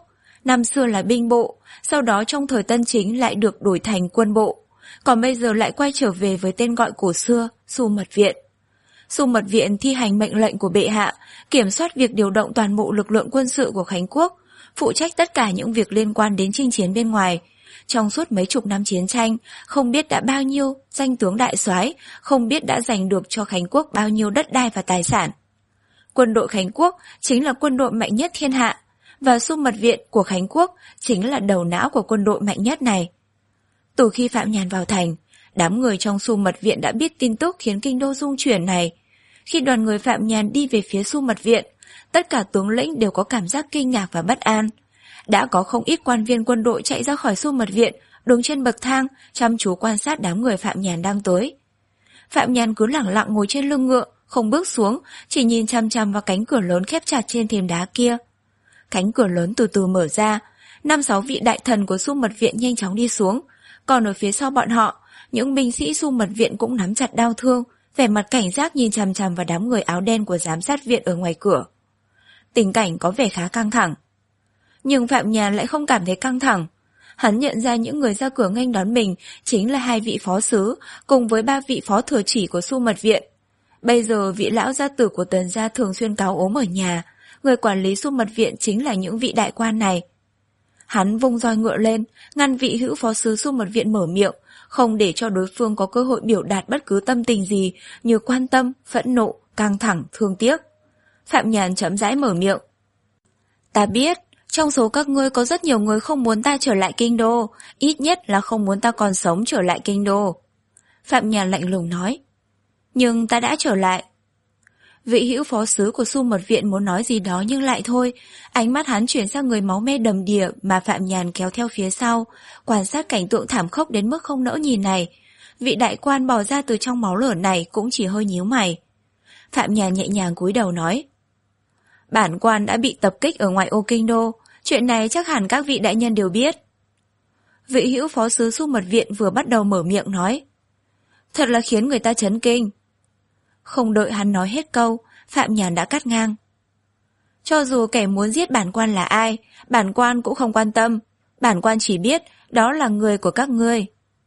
năm xưa là binh bộ, sau đó trong thời Tân Chính lại được đổi thành quân bộ, còn bây giờ lại quay trở về với tên gọi cổ xưa, Xu Mật Viện. Xu Mật Viện thi hành mệnh lệnh của bệ hạ, kiểm soát việc điều động toàn bộ lực lượng quân sự của Khánh Quốc, phụ trách tất cả những việc liên quan đến chinh chiến bên ngoài. Trong suốt mấy chục năm chiến tranh, không biết đã bao nhiêu danh tướng đại soái, không biết đã giành được cho Khánh Quốc bao nhiêu đất đai và tài sản. Quân đội Khánh Quốc chính là quân đội mạnh nhất thiên hạ, và Xu Mật Viện của Khánh Quốc chính là đầu não của quân đội mạnh nhất này. Từ khi Phạm Nhàn vào thành, đám người trong Xu Mật Viện đã biết tin tức khiến kinh đô rung chuyển này. Khi đoàn người Phạm Nhàn đi về phía Xu Mật Viện, tất cả tướng lĩnh đều có cảm giác kinh ngạc và bất an. Đã có không ít quan viên quân đội chạy ra khỏi Xu Mật Viện, đứng trên bậc thang, chăm chú quan sát đám người Phạm Nhàn đang tới. Phạm Nhàn cứ lẳng lặng ngồi trên lưng ngựa, không bước xuống, chỉ nhìn chăm chăm vào cánh cửa lớn khép chặt trên thềm đá kia. Cánh cửa lớn từ từ mở ra, năm sáu vị đại thần của Xu Mật Viện nhanh chóng đi xuống, còn ở phía sau bọn họ, những binh sĩ Xu Mật Viện cũng nắm chặt đao thương, vẻ mặt cảnh giác nhìn chằm chằm vào đám người áo đen của giám sát viện ở ngoài cửa. Tình cảnh có vẻ khá căng thẳng. Nhưng Phạm Nhàn lại không cảm thấy căng thẳng. Hắn nhận ra những người ra cửa nghênh đón mình chính là hai vị phó sứ cùng với ba vị phó thừa chỉ của Xu Mật Viện. Bây giờ vị lão gia tử của Tần gia thường xuyên cáo ốm ở nhà, người quản lý Xu Mật Viện chính là những vị đại quan này. Hắn vung roi ngựa lên, ngăn vị hữu phó sứ Xu Mật Viện mở miệng, không để cho đối phương có cơ hội biểu đạt bất cứ tâm tình gì như quan tâm, phẫn nộ, căng thẳng, thương tiếc. Phạm Nhàn chậm rãi mở miệng. Ta biết, trong số các ngươi có rất nhiều người không muốn ta trở lại kinh đô, ít nhất là không muốn ta còn sống trở lại kinh đô. Phạm Nhàn lạnh lùng nói. Nhưng ta đã trở lại. Vị hữu phó sứ của Xu Mật Viện muốn nói gì đó nhưng lại thôi, ánh mắt hắn chuyển sang người máu me đầm đìa mà Phạm Nhàn kéo theo phía sau, quan sát cảnh tượng thảm khốc đến mức không nỡ nhìn này. Vị đại quan bò ra từ trong máu lửa này cũng chỉ hơi nhíu mày. Phạm Nhàn nhẹ nhàng cúi đầu nói. Bản quan đã bị tập kích ở ngoại ô kinh đô, chuyện này chắc hẳn các vị đại nhân đều biết. Vị hữu phó sứ Xu Mật Viện vừa bắt đầu mở miệng nói. Thật là khiến người ta chấn kinh. Không đợi hắn nói hết câu, Phạm Nhàn đã cắt ngang. Cho dù kẻ muốn giết bản quan là ai, bản quan cũng không quan tâm. Bản quan chỉ biết đó là người của các ngươi.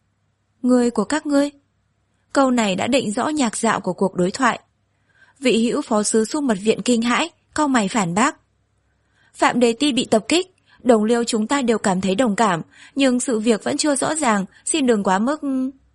Người của các ngươi? Câu này đã định rõ nhạc dạo của cuộc đối thoại. Vị hữu phó sứ Xu Mật Viện kinh hãi, cau mày phản bác. Phạm Đề Ti bị tập kích, đồng liêu chúng ta đều cảm thấy đồng cảm, nhưng sự việc vẫn chưa rõ ràng, xin đừng quá mức...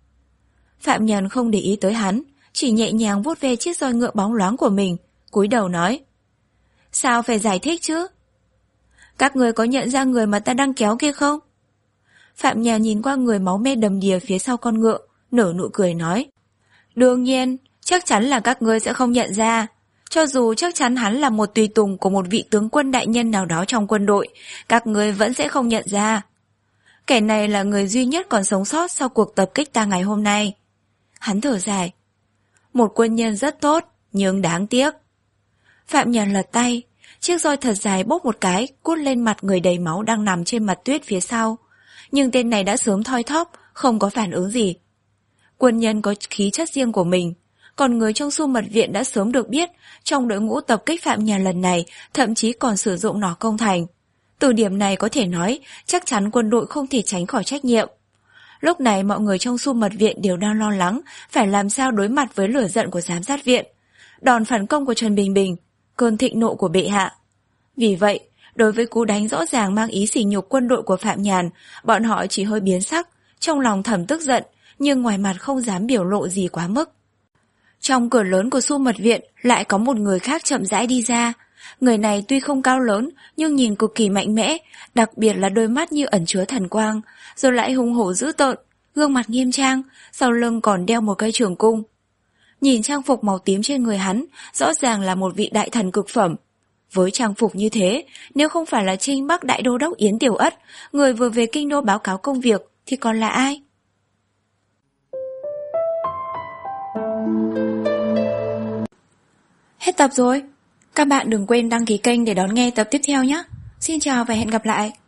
Phạm Nhàn không để ý tới hắn, chỉ nhẹ nhàng vuốt ve chiếc roi ngựa bóng loáng của mình, cúi đầu nói. Sao phải giải thích chứ? Các người có nhận ra người mà ta đang kéo kia không? Phạm Nhàn nhìn qua người máu me đầm đìa phía sau con ngựa, nở nụ cười nói. Đương nhiên, chắc chắn là các ngươi sẽ không nhận ra. Cho dù chắc chắn hắn là một tùy tùng của một vị tướng quân đại nhân nào đó trong quân đội, các ngươi vẫn sẽ không nhận ra. Kẻ này là người duy nhất còn sống sót sau cuộc tập kích ta ngày hôm nay. Hắn thở dài. Một quân nhân rất tốt, nhưng đáng tiếc. Phạm Nhàn lật tay, chiếc roi thật dài bốc một cái, cút lên mặt người đầy máu đang nằm trên mặt tuyết phía sau. Nhưng tên này đã sớm thoi thóp, không có phản ứng gì. Quân nhân có khí chất riêng của mình, còn người trong Xu Mật Viện đã sớm được biết, trong đội ngũ tập kích Phạm Nhàn lần này, thậm chí còn sử dụng nỏ công thành. Từ điểm này có thể nói, chắc chắn quân đội không thể tránh khỏi trách nhiệm. Lúc này mọi người trong Xu Mật Viện đều đang lo lắng, phải làm sao đối mặt với lửa giận của giám sát viện, đòn phản công của Trần Bình Bình, cơn thịnh nộ của bệ hạ. Vì vậy, đối với cú đánh rõ ràng mang ý sỉ nhục quân đội của Phạm Nhàn, bọn họ chỉ hơi biến sắc, trong lòng thầm tức giận, nhưng ngoài mặt không dám biểu lộ gì quá mức. Trong cửa lớn của Xu Mật Viện lại có một người khác chậm rãi đi ra. Người này tuy không cao lớn nhưng nhìn cực kỳ mạnh mẽ, đặc biệt là đôi mắt như ẩn chứa thần quang, rồi lại hung hổ dữ tợn, gương mặt nghiêm trang, sau lưng còn đeo một cây trường cung. Nhìn trang phục màu tím trên người hắn, rõ ràng là một vị đại thần cực phẩm. Với trang phục như thế, nếu không phải là Trinh Bắc Đại Đô Đốc Yến Tiểu Ất, người vừa về kinh đô báo cáo công việc, thì còn là ai? Hết tập rồi. Các bạn đừng quên đăng ký kênh để đón nghe tập tiếp theo nhé. Xin chào và hẹn gặp lại.